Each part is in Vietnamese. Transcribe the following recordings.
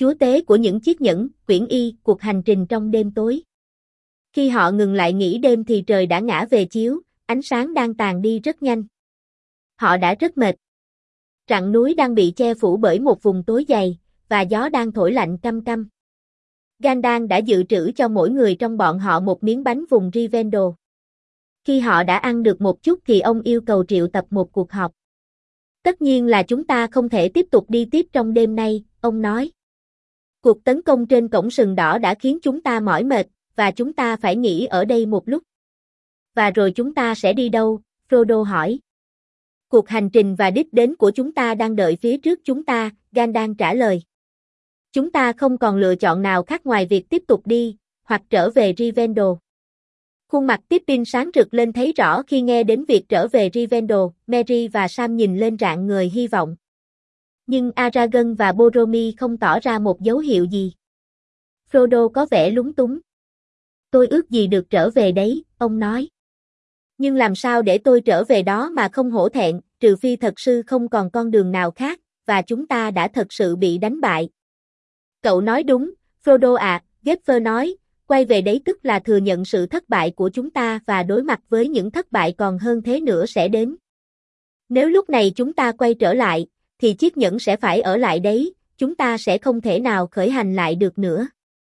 chúa tế của những chiếc nhẫn, quyển y, cuộc hành trình trong đêm tối. Khi họ ngừng lại nghỉ đêm thì trời đã ngã về chiếu, ánh sáng đang tàn đi rất nhanh. Họ đã rất mệt. Rặng núi đang bị che phủ bởi một vùng tối dày, và gió đang thổi lạnh căm căm. Gandalf đã dự trữ cho mỗi người trong bọn họ một miếng bánh vùng Rivendell. Khi họ đã ăn được một chút thì ông yêu cầu triệu tập một cuộc họp. Tất nhiên là chúng ta không thể tiếp tục đi tiếp trong đêm nay, ông nói. Cuộc tấn công trên cổng sừng đỏ đã khiến chúng ta mỏi mệt, và chúng ta phải nghỉ ở đây một lúc. Và rồi chúng ta sẽ đi đâu? Frodo hỏi. Cuộc hành trình và đích đến của chúng ta đang đợi phía trước chúng ta, Gandalf trả lời. Chúng ta không còn lựa chọn nào khác ngoài việc tiếp tục đi, hoặc trở về Rivendell. Khuôn mặt Pippin sáng rực lên thấy rõ khi nghe đến việc trở về Rivendell, Merry và Sam nhìn lên rạng ngời hy vọng. Nhưng Aragorn và Boromir không tỏ ra một dấu hiệu gì. Frodo có vẻ lúng túng. Tôi ước gì được trở về đấy, ông nói. Nhưng làm sao để tôi trở về đó mà không hổ thẹn, trừ phi thật sự không còn con đường nào khác, và chúng ta đã thật sự bị đánh bại. Cậu nói đúng, Frodo ạ, Gefffer nói, quay về đấy tức là thừa nhận sự thất bại của chúng ta và đối mặt với những thất bại còn hơn thế nữa sẽ đến. Nếu lúc này chúng ta quay trở lại, thì chiếc nhẫn sẽ phải ở lại đấy, chúng ta sẽ không thể nào khởi hành lại được nữa.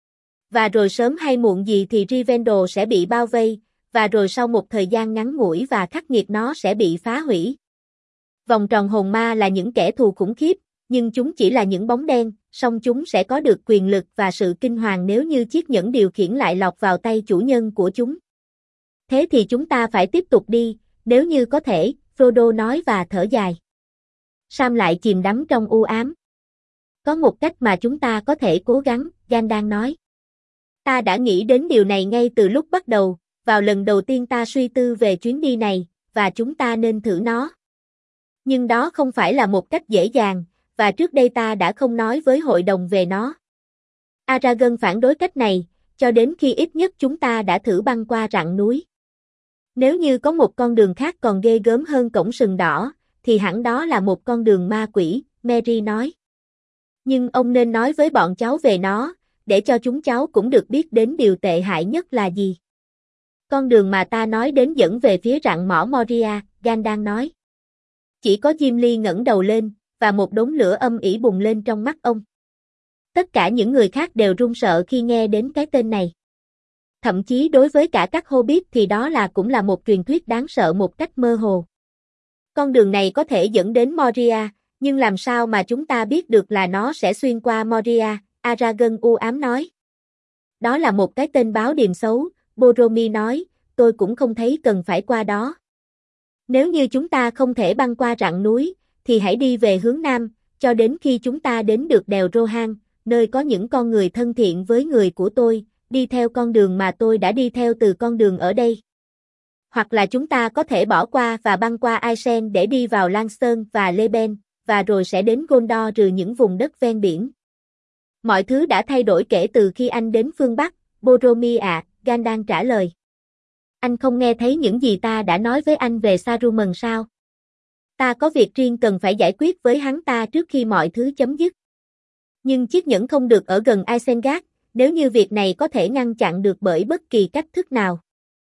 Và rồi sớm hay muộn gì thì Rivendell sẽ bị bao vây, và rồi sau một thời gian ngắn ngủi và khắc nghiệt nó sẽ bị phá hủy. Vòng tròn hồn ma là những kẻ thù khủng khiếp, nhưng chúng chỉ là những bóng đen, song chúng sẽ có được quyền lực và sự kinh hoàng nếu như chiếc nhẫn điều khiển lại lọt vào tay chủ nhân của chúng. Thế thì chúng ta phải tiếp tục đi, nếu như có thể, Frodo nói và thở dài. Sam lại chìm đắm trong u ám. Có một cách mà chúng ta có thể cố gắng, Gandalf nói. Ta đã nghĩ đến điều này ngay từ lúc bắt đầu, vào lần đầu tiên ta suy tư về chuyến đi này, và chúng ta nên thử nó. Nhưng đó không phải là một cách dễ dàng, và trước đây ta đã không nói với hội đồng về nó. Aragorn phản đối cách này, cho đến khi ít nhất chúng ta đã thử băng qua rặng núi. Nếu như có một con đường khác còn ghê gớm hơn cổng sừng đỏ, thì hẳn đó là một con đường ma quỷ, Merry nói. Nhưng ông nên nói với bọn cháu về nó, để cho chúng cháu cũng được biết đến điều tệ hại nhất là gì. Con đường mà ta nói đến dẫn về phía rặng mỏ Moria, Gandalf nói. Chỉ có Gimli ngẩng đầu lên, và một đốm lửa âm ỉ bùng lên trong mắt ông. Tất cả những người khác đều run sợ khi nghe đến cái tên này. Thậm chí đối với cả các Hobbit thì đó cũng là một truyền thuyết đáng sợ một cách mơ hồ. Con đường này có thể dẫn đến Moria, nhưng làm sao mà chúng ta biết được là nó sẽ xuyên qua Moria, Aragorn u ám nói. Đó là một cái tên báo điềm xấu, Boromir nói, tôi cũng không thấy cần phải qua đó. Nếu như chúng ta không thể băng qua rặng núi, thì hãy đi về hướng nam, cho đến khi chúng ta đến được đèo Rohan, nơi có những con người thân thiện với người của tôi, đi theo con đường mà tôi đã đi theo từ con đường ở đây. Hoặc là chúng ta có thể bỏ qua và băng qua Aisen để đi vào Lanstern và Leben, và rồi sẽ đến Gondor trừ những vùng đất ven biển. Mọi thứ đã thay đổi kể từ khi anh đến phương Bắc, Boromir ạ, Gandalf trả lời. Anh không nghe thấy những gì ta đã nói với anh về Saruman sao? Ta có việc riêng cần phải giải quyết với hắn ta trước khi mọi thứ chấm dứt. Nhưng chiếc nhẫn không được ở gần Isengard, nếu như việc này có thể ngăn chặn được bởi bất kỳ cách thức nào.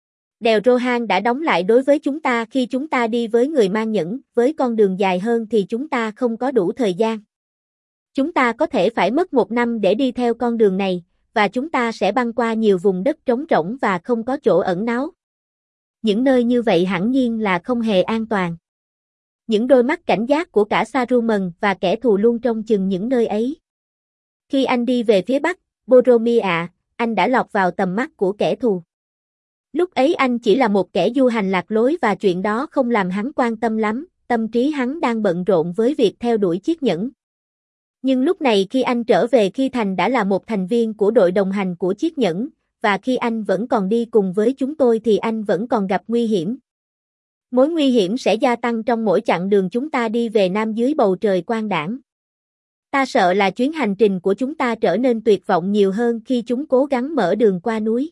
Đèo Rohan đã đóng lại đối với chúng ta khi chúng ta đi với người mang nhẫn, với con đường dài hơn thì chúng ta không có đủ thời gian. Chúng ta có thể phải mất 1 năm để đi theo con đường này, và chúng ta sẽ băng qua nhiều vùng đất trống rỗng và không có chỗ ẩn náu. Những nơi như vậy hẳn nhiên là không hề an toàn. Những đôi mắt cảnh giác của cả Saruman và kẻ thù luôn trông chừng những nơi ấy. Khi anh đi về phía Bắc, Boromir ạ, anh đã lọt vào tầm mắt của kẻ thù. Lúc ấy anh chỉ là một kẻ du hành lạc lối và chuyện đó không làm hắn quan tâm lắm, tâm trí hắn đang bận rộn với việc theo đuổi chiếc nhẫn. Nhưng lúc này khi anh trở về khi thành đã là một thành viên của đội đồng hành của chiếc nhẫn, và khi anh vẫn còn đi cùng với chúng tôi thì anh vẫn còn gặp nguy hiểm. Mối nguy hiểm sẽ gia tăng trong mỗi chặng đường chúng ta đi về nam dưới bầu trời quang đãng. Ta sợ là chuyến hành trình của chúng ta trở nên tuyệt vọng nhiều hơn khi chúng cố gắng mở đường qua núi.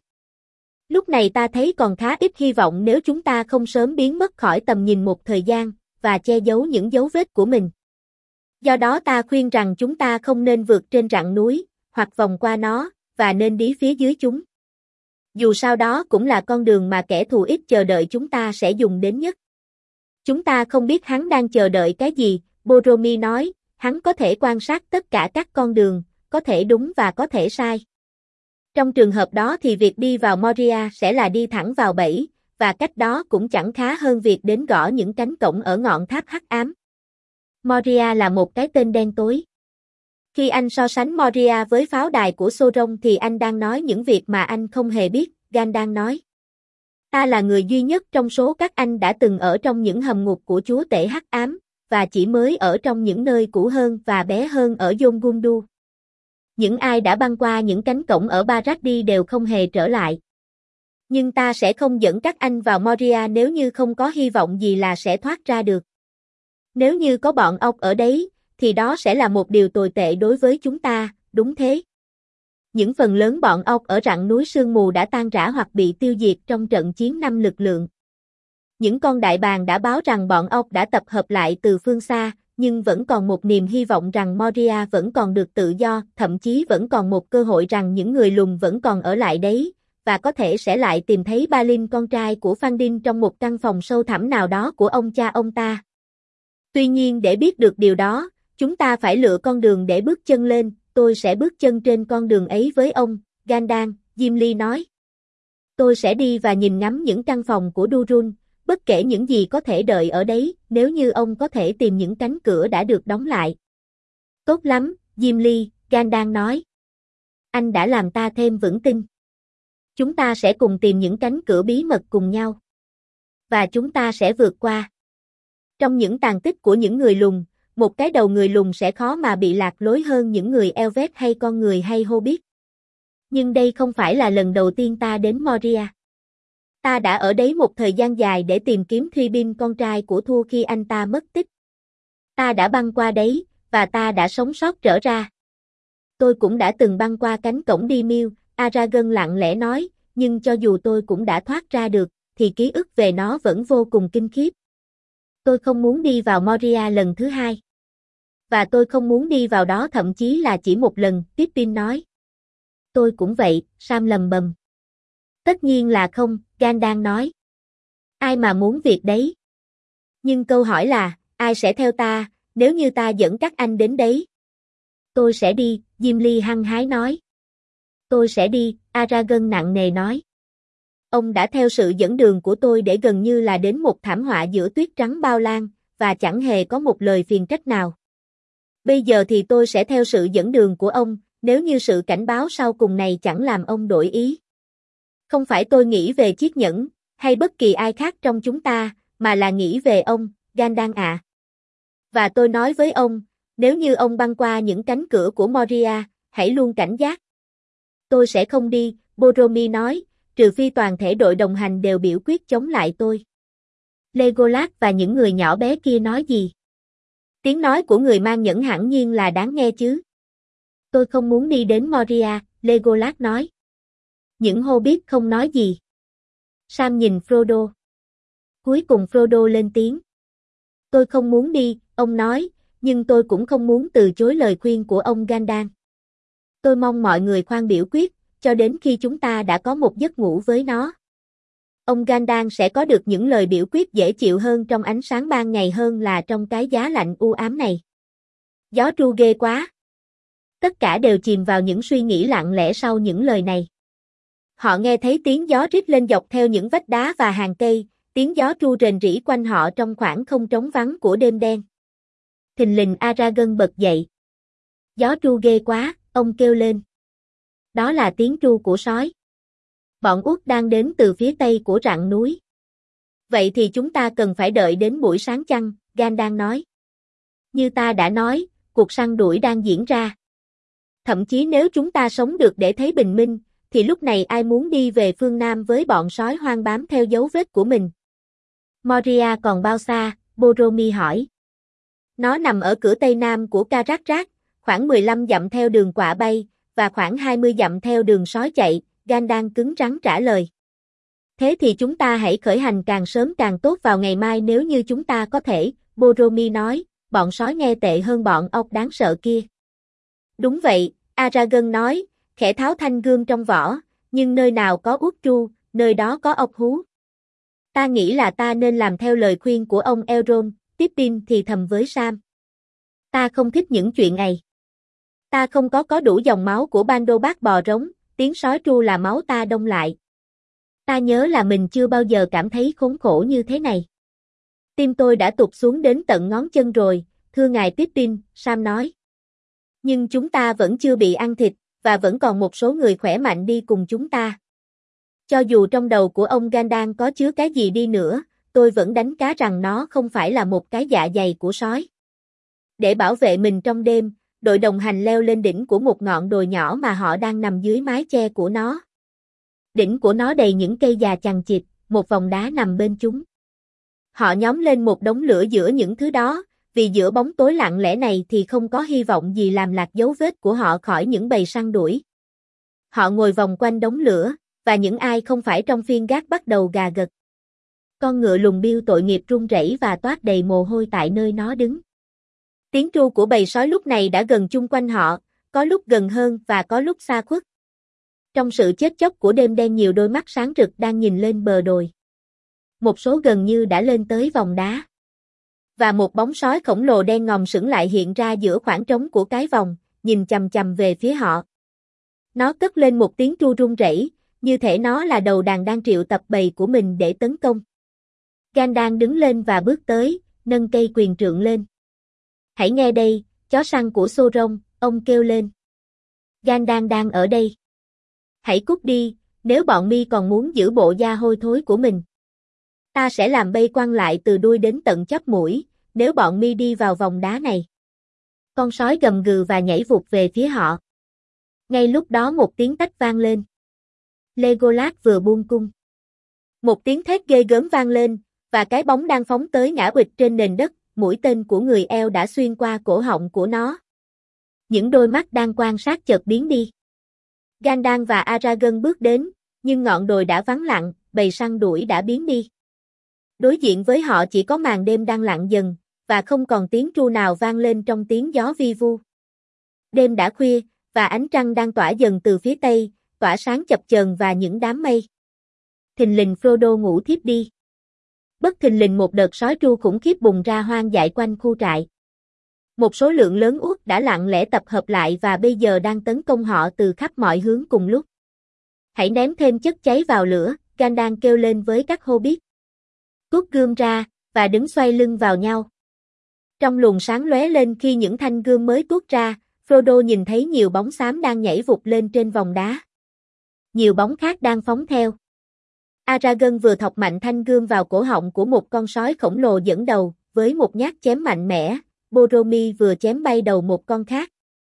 Lúc này ta thấy còn khá ít hy vọng nếu chúng ta không sớm biến mất khỏi tầm nhìn một thời gian, và che giấu những dấu vết của mình. Do đó ta khuyên rằng chúng ta không nên vượt trên rặng núi, hoặc vòng qua nó, và nên đi phía dưới chúng. Dù sao đó cũng là con đường mà kẻ thù ít chờ đợi chúng ta sẽ dùng đến nhất. Chúng ta không biết hắn đang chờ đợi cái gì, Boromir nói, hắn có thể quan sát tất cả các con đường, có thể đúng và có thể sai. Trong trường hợp đó thì việc đi vào Moria sẽ là đi thẳng vào bẫy, và cách đó cũng chẳng khá hơn việc đến gõ những cánh cổng ở ngọn tháp hắc ám. Moria là một cái tên đen tối. Khi anh so sánh Moria với pháo đài của Sauron thì anh đang nói những việc mà anh không hề biết, Gandalf nói. Ta là người duy nhất trong số các anh đã từng ở trong những hầm ngục của chúa tể hắc ám, và chỉ mới ở trong những nơi cũ hơn và bé hơn ở Dol Guldur. Những ai đã băng qua những cánh cổng ở Barad-dûr đều không hề trở lại. Nhưng ta sẽ không dẫn các anh vào Moria nếu như không có hy vọng gì là sẽ thoát ra được. Nếu như có bọn ốc ở đấy, thì đó sẽ là một điều tồi tệ đối với chúng ta, đúng thế. Những phần lớn bọn ốc ở rặng núi sương mù đã tan rã hoặc bị tiêu diệt trong trận chiến 5 lực lượng. Những con đại bàng đã báo rằng bọn ốc đã tập hợp lại từ phương xa, nhưng vẫn còn một niềm hy vọng rằng Moria vẫn còn được tự do, thậm chí vẫn còn một cơ hội rằng những người lùn vẫn còn ở lại đấy, và có thể sẽ lại tìm thấy Balin con trai của Fandin trong một căn phòng sâu thẳm nào đó của ông cha ông ta. Tuy nhiên để biết được điều đó, chúng ta phải lựa con đường để bước chân lên, tôi sẽ bước chân trên con đường ấy với ông, Gandalf, Gimli nói. Tôi sẽ đi và nhìn ngắm những căn phòng của Durun, bất kể những gì có thể đợi ở đấy, nếu như ông có thể tìm những cánh cửa đã được đóng lại. Tốt lắm, Gimli, Gandalf nói. Anh đã làm ta thêm vững tin. Chúng ta sẽ cùng tìm những cánh cửa bí mật cùng nhau. Và chúng ta sẽ vượt qua. Trong những tàn tích của những người lùn, một cái đầu người lùn sẽ khó mà bị lạc lối hơn những người Elvet hay con người hay Hobbit. Nhưng đây không phải là lần đầu tiên ta đến Moria. Ta đã ở đấy một thời gian dài để tìm kiếm Threbin con trai của Thua khi anh ta mất tích. Ta đã băng qua đấy, và ta đã sống sót trở ra. Tôi cũng đã từng băng qua cánh cổng Dimir, Aragorn lặng lẽ nói, nhưng cho dù tôi cũng đã thoát ra được, thì ký ức về nó vẫn vô cùng kinh khiếp. Tôi không muốn đi vào Moria lần thứ hai. Và tôi không muốn đi vào đó thậm chí là chỉ một lần, Pippin nói. Tôi cũng vậy, Sam lầm bầm. Tất nhiên là không, Gandalf nói. Ai mà muốn việc đấy? Nhưng câu hỏi là, ai sẽ theo ta, nếu như ta dẫn các anh đến đấy? Tôi sẽ đi, Gimli hăng hái nói. Tôi sẽ đi, Aragorn nặng nề nói. Ông đã theo sự dẫn đường của tôi để gần như là đến một thảm họa giữa tuyết trắng bao la, và chẳng hề có một lời phiền trách nào. Bây giờ thì tôi sẽ theo sự dẫn đường của ông, nếu như sự cảnh báo sau cùng này chẳng làm ông đổi ý. Không phải tôi nghĩ về chiếc nhẫn, hay bất kỳ ai khác trong chúng ta, mà là nghĩ về ông, Gandalf ạ. Và tôi nói với ông, nếu như ông băng qua những cánh cửa của Moria, hãy luôn cảnh giác. Tôi sẽ không đi, Boromir nói, trừ phi toàn thể đội đồng hành đều biểu quyết chống lại tôi. Legolas và những người nhỏ bé kia nói gì? Tiếng nói của người mang nhẫn hẳn nhiên là đáng nghe chứ. Tôi không muốn đi đến Moria, Legolas nói. Những Hobbit không nói gì. Sam nhìn Frodo. Cuối cùng Frodo lên tiếng. Tôi không muốn đi, ông nói, nhưng tôi cũng không muốn từ chối lời khuyên của ông Gandalf. Tôi mong mọi người khoan biểu quyết, cho đến khi chúng ta đã có một giấc ngủ với nó. Ông Gandalf sẽ có được những lời biểu quyết dễ chịu hơn trong ánh sáng ban ngày hơn là trong cái giá lạnh u ám này. Gió tru ghê quá. Tất cả đều chìm vào những suy nghĩ lặng lẽ sau những lời này. Họ nghe thấy tiếng gió rít lên dọc theo những vách đá và hàng cây, tiếng gió tru rền rĩ quanh họ trong khoảng không trống vắng của đêm đen. Thình lình Aragorn bật dậy. Gió tru ghê quá, ông kêu lên. Đó là tiếng tru của sói. Bọn Uất đang đến từ phía tây của rặng núi. Vậy thì chúng ta cần phải đợi đến buổi sáng chăng, Gandalf nói. Như ta đã nói, cuộc săn đuổi đang diễn ra. Thậm chí nếu chúng ta sống được để thấy bình minh, thì lúc này ai muốn đi về phương Nam với bọn sói hoang bám theo dấu vết của mình? Moria còn bao xa? Boromir hỏi. Nó nằm ở cửa tây nam của Carrack, khoảng 15 dặm theo đường quạ bay, và khoảng 20 dặm theo đường sói chạy, Gandalf cứng rắn trả lời. Thế thì chúng ta hãy khởi hành càng sớm càng tốt vào ngày mai nếu như chúng ta có thể, Boromir nói, bọn sói nghe tệ hơn bọn ốc đáng sợ kia. Đúng vậy, Aragorn nói, khẽ tháo thanh gươm trong vỏ, nhưng nơi nào có uốt tru, nơi đó có ốc hú. Ta nghĩ là ta nên làm theo lời khuyên của ông Elrond, Pippin thì thầm với Sam. Ta không thích những chuyện này. Ta không có đủ dòng máu của Bando bác bò rống, tiếng sói tru là máu ta đông lại. Ta nhớ là mình chưa bao giờ cảm thấy khốn khổ như thế này. Tim tôi đã tụt xuống đến tận ngón chân rồi, thưa ngài Pippin, Sam nói. Nhưng chúng ta vẫn chưa bị ăn thịt, và vẫn còn một số người khỏe mạnh đi cùng chúng ta. Cho dù trong đầu của ông Gandalf có chứa cái gì đi nữa, tôi vẫn đánh cá rằng nó không phải là một cái dạ dày của sói. Để bảo vệ mình trong đêm, đội đồng hành leo lên đỉnh của một ngọn đồi nhỏ mà họ đang nằm dưới mái che của nó. Đỉnh của nó đầy những cây già chằng chịt, một vòng đá nằm bên chúng. Họ nhóm lên một đống lửa giữa những thứ đó, vì giữa bóng tối lặng lẽ này thì không có hy vọng gì làm lạc dấu vết của họ khỏi những bầy săn đuổi. Họ ngồi vòng quanh đống lửa, và những ai không phải trong phiên gác bắt đầu gà gật. Con ngựa lùn Bill tội nghiệp run rẩy và toát đầy mồ hôi tại nơi nó đứng. Tiếng tru của bầy sói lúc này đã gần chung quanh họ, có lúc gần hơn và có lúc xa khuất. Trong sự chết chóc của đêm đen nhiều đôi mắt sáng rực đang nhìn lên bờ đồi. Một số gần như đã lên tới vòng đá. Và một bóng sói khổng lồ đen ngòm sững lại hiện ra giữa khoảng trống của cái vòng, nhìn chằm chằm về phía họ. Nó cất lên một tiếng tru run rẩy, như thể nó là đầu đàn đang triệu tập bầy của mình để tấn công. Gandalf đứng lên và bước tới, nâng cây quyền trượng lên. Hãy nghe đây, chó săn của Sauron, ông kêu lên. Gandalf đang ở đây. Hãy cút đi, nếu bọn mi còn muốn giữ bộ da hôi thối của mình. Ta sẽ làm bay quăng lại từ đuôi đến tận chóp mũi, nếu bọn mi đi vào vòng đá này. Con sói gầm gừ và nhảy vụt về phía họ. Ngay lúc đó một tiếng tách vang lên. Legolas vừa buông cung. Một tiếng thét ghê gớm vang lên, và cái bóng đang phóng tới ngã uỵch trên nền đất, mũi tên của người eo đã xuyên qua cổ họng của nó. Những đôi mắt đang quan sát chợt biến đi. Gandalf và Aragorn bước đến, nhưng ngọn đồi đã vắng lặng, bầy săn đuổi đã biến đi. Đối diện với họ chỉ có màn đêm đang lặng dần, và không còn tiếng tru nào vang lên trong tiếng gió vi vu. Đêm đã khuya, và ánh trăng đang tỏa dần từ phía tây, tỏa sáng chập chờn và những đám mây. Thình lình Frodo ngủ thiếp đi. Bất thình lình một đợt sói tru khủng khiếp bùng ra hoang dại quanh khu trại. Một số lượng lớn uất đã lặng lẽ tập hợp lại và bây giờ đang tấn công họ từ khắp mọi hướng cùng lúc. Hãy ném thêm chất cháy vào lửa, Gandalf kêu lên với các hobbit. Rút gươm ra, và đứng xoay lưng vào nhau. Trong luồng sáng lóe lên khi những thanh gươm mới tuốt ra, Frodo nhìn thấy nhiều bóng xám đang nhảy vụt lên trên vòng đá. Nhiều bóng khác đang phóng theo. Aragorn vừa thọc mạnh thanh gươm vào cổ họng của một con sói khổng lồ dẫn đầu, với một nhát chém mạnh mẽ, Boromir vừa chém bay đầu một con khác.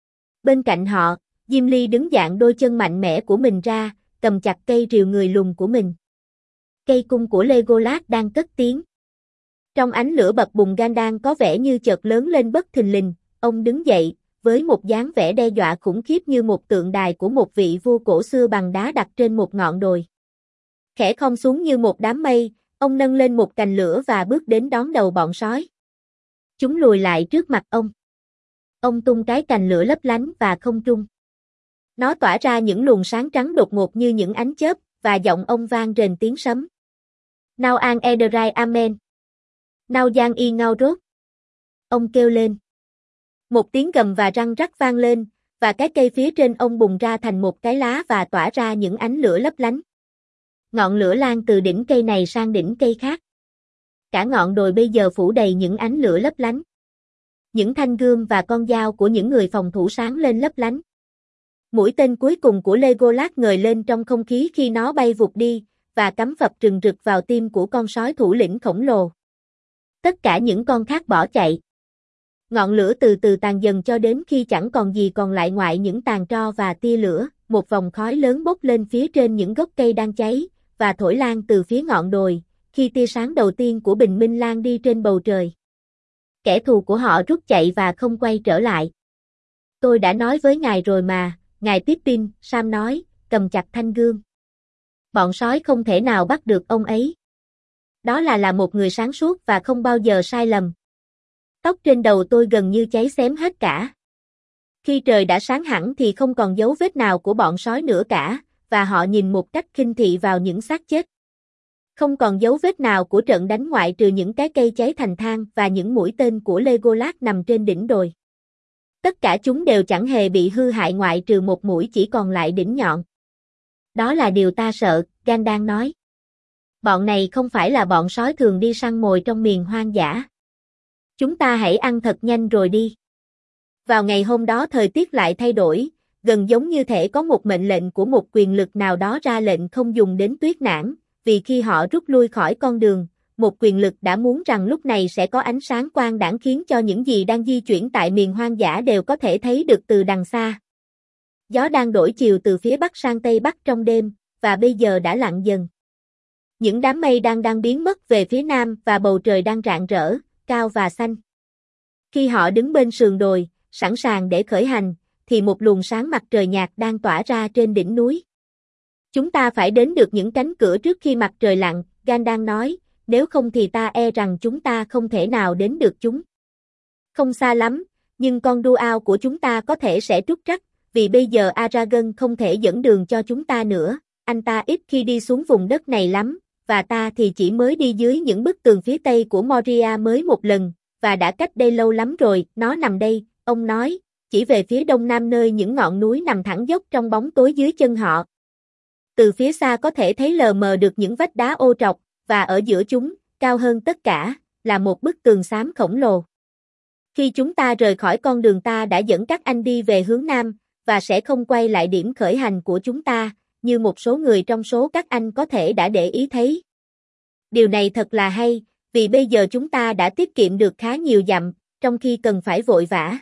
Bên cạnh họ, Gimli đứng dạng đôi chân mạnh mẽ của mình ra, cầm chặt cây rìu người lùn của mình. Cây cung của Legolas đang cất tiếng. Trong ánh lửa bập bùng Gandalf có vẻ như chợt lớn lên bất thình lình, ông đứng dậy, với một dáng vẻ đe dọa khủng khiếp như một tượng đài của một vị vua cổ xưa bằng đá đặt trên một ngọn đồi. Khẽ khom xuống như một đám mây, ông nâng lên một cành lửa và bước đến đón đầu bọn sói. Chúng lùi lại trước mặt ông. Ông tung cái cành lửa lấp lánh và không trung. Nó tỏa ra những luồng sáng trắng đột ngột như những ánh chớp, và giọng ông vang rền tiếng sấm. Now an ederai amen. Now giang y ngao rốt. Ông kêu lên. Một tiếng gầm và răng rắc vang lên, và cái cây phía trên ông bùng ra thành một cái lá và tỏa ra những ánh lửa lấp lánh. Ngọn lửa lan từ đỉnh cây này sang đỉnh cây khác. Cả ngọn đồi bây giờ phủ đầy những ánh lửa lấp lánh. Những thanh gươm và con dao của những người phòng thủ sáng lên lấp lánh. Mũi tên cuối cùng của Legolas ngời lên trong không khí khi nó bay vụt đi, và cắm phập rừng rực vào tim của con sói thủ lĩnh khổng lồ. Tất cả những con khác bỏ chạy. Ngọn lửa từ từ tàn dần cho đến khi chẳng còn gì còn lại ngoại những tàn tro và tia lửa, một vòng khói lớn bốc lên phía trên những gốc cây đang cháy, và thổi lan từ phía ngọn đồi, khi tia sáng đầu tiên của bình minh lan đi trên bầu trời. Kẻ thù của họ rút chạy và không quay trở lại. Tôi đã nói với ngài rồi mà, ngài Pippin, Sam nói, cầm chặt thanh gươm. Bọn sói không thể nào bắt được ông ấy. Đó là một người sáng suốt và không bao giờ sai lầm. Tóc trên đầu tôi gần như cháy xém hết cả. Khi trời đã sáng hẳn thì không còn dấu vết nào của bọn sói nữa cả, và họ nhìn một cách khinh thị vào những xác chết. Không còn dấu vết nào của trận đánh ngoại trừ những cái cây cháy thành than và những mũi tên của Legolas nằm trên đỉnh đồi. Tất cả chúng đều chẳng hề bị hư hại ngoại trừ một mũi chỉ còn lại đỉnh nhọn. Đó là điều ta sợ, Gandalf nói. Bọn này không phải là bọn sói thường đi săn mồi trong miền hoang dã. Chúng ta hãy ăn thật nhanh rồi đi. Vào ngày hôm đó thời tiết lại thay đổi, gần giống như thể có một mệnh lệnh của một quyền lực nào đó ra lệnh không dùng đến tuyết nản, vì khi họ rút lui khỏi con đường, một quyền lực đã muốn rằng lúc này sẽ có ánh sáng quang đãng khiến cho những gì đang di chuyển tại miền hoang dã đều có thể thấy được từ đằng xa. Gió đang đổi chiều từ phía bắc sang tây bắc trong đêm, và bây giờ đã lặng dần. Những đám mây đang biến mất về phía nam và bầu trời đang rạng rỡ, cao và xanh. Khi họ đứng bên sườn đồi, sẵn sàng để khởi hành, thì một luồng sáng mặt trời nhạt đang tỏa ra trên đỉnh núi. Chúng ta phải đến được những cánh cửa trước khi mặt trời lặn, Gandalf nói, nếu không thì ta e rằng chúng ta không thể nào đến được chúng. Không xa lắm, nhưng con Duao của chúng ta có thể sẽ trúc trắc, vì bây giờ Aragorn không thể dẫn đường cho chúng ta nữa, anh ta ít khi đi xuống vùng đất này lắm, và ta thì chỉ mới đi dưới những bức tường phía tây của Moria mới một lần, và đã cách đây lâu lắm rồi, nó nằm đây, ông nói, chỉ về phía đông nam nơi những ngọn núi nằm thẳng dốc trong bóng tối dưới chân họ. Từ phía xa có thể thấy lờ mờ được những vách đá ô trọc, và ở giữa chúng, cao hơn tất cả, là một bức tường xám khổng lồ. Khi chúng ta rời khỏi con đường ta đã dẫn các anh đi về hướng nam, và sẽ không quay lại điểm khởi hành của chúng ta, như một số người trong số các anh có thể đã để ý thấy. Điều này thật là hay, vì bây giờ chúng ta đã tiết kiệm được khá nhiều dặm, trong khi cần phải vội vã.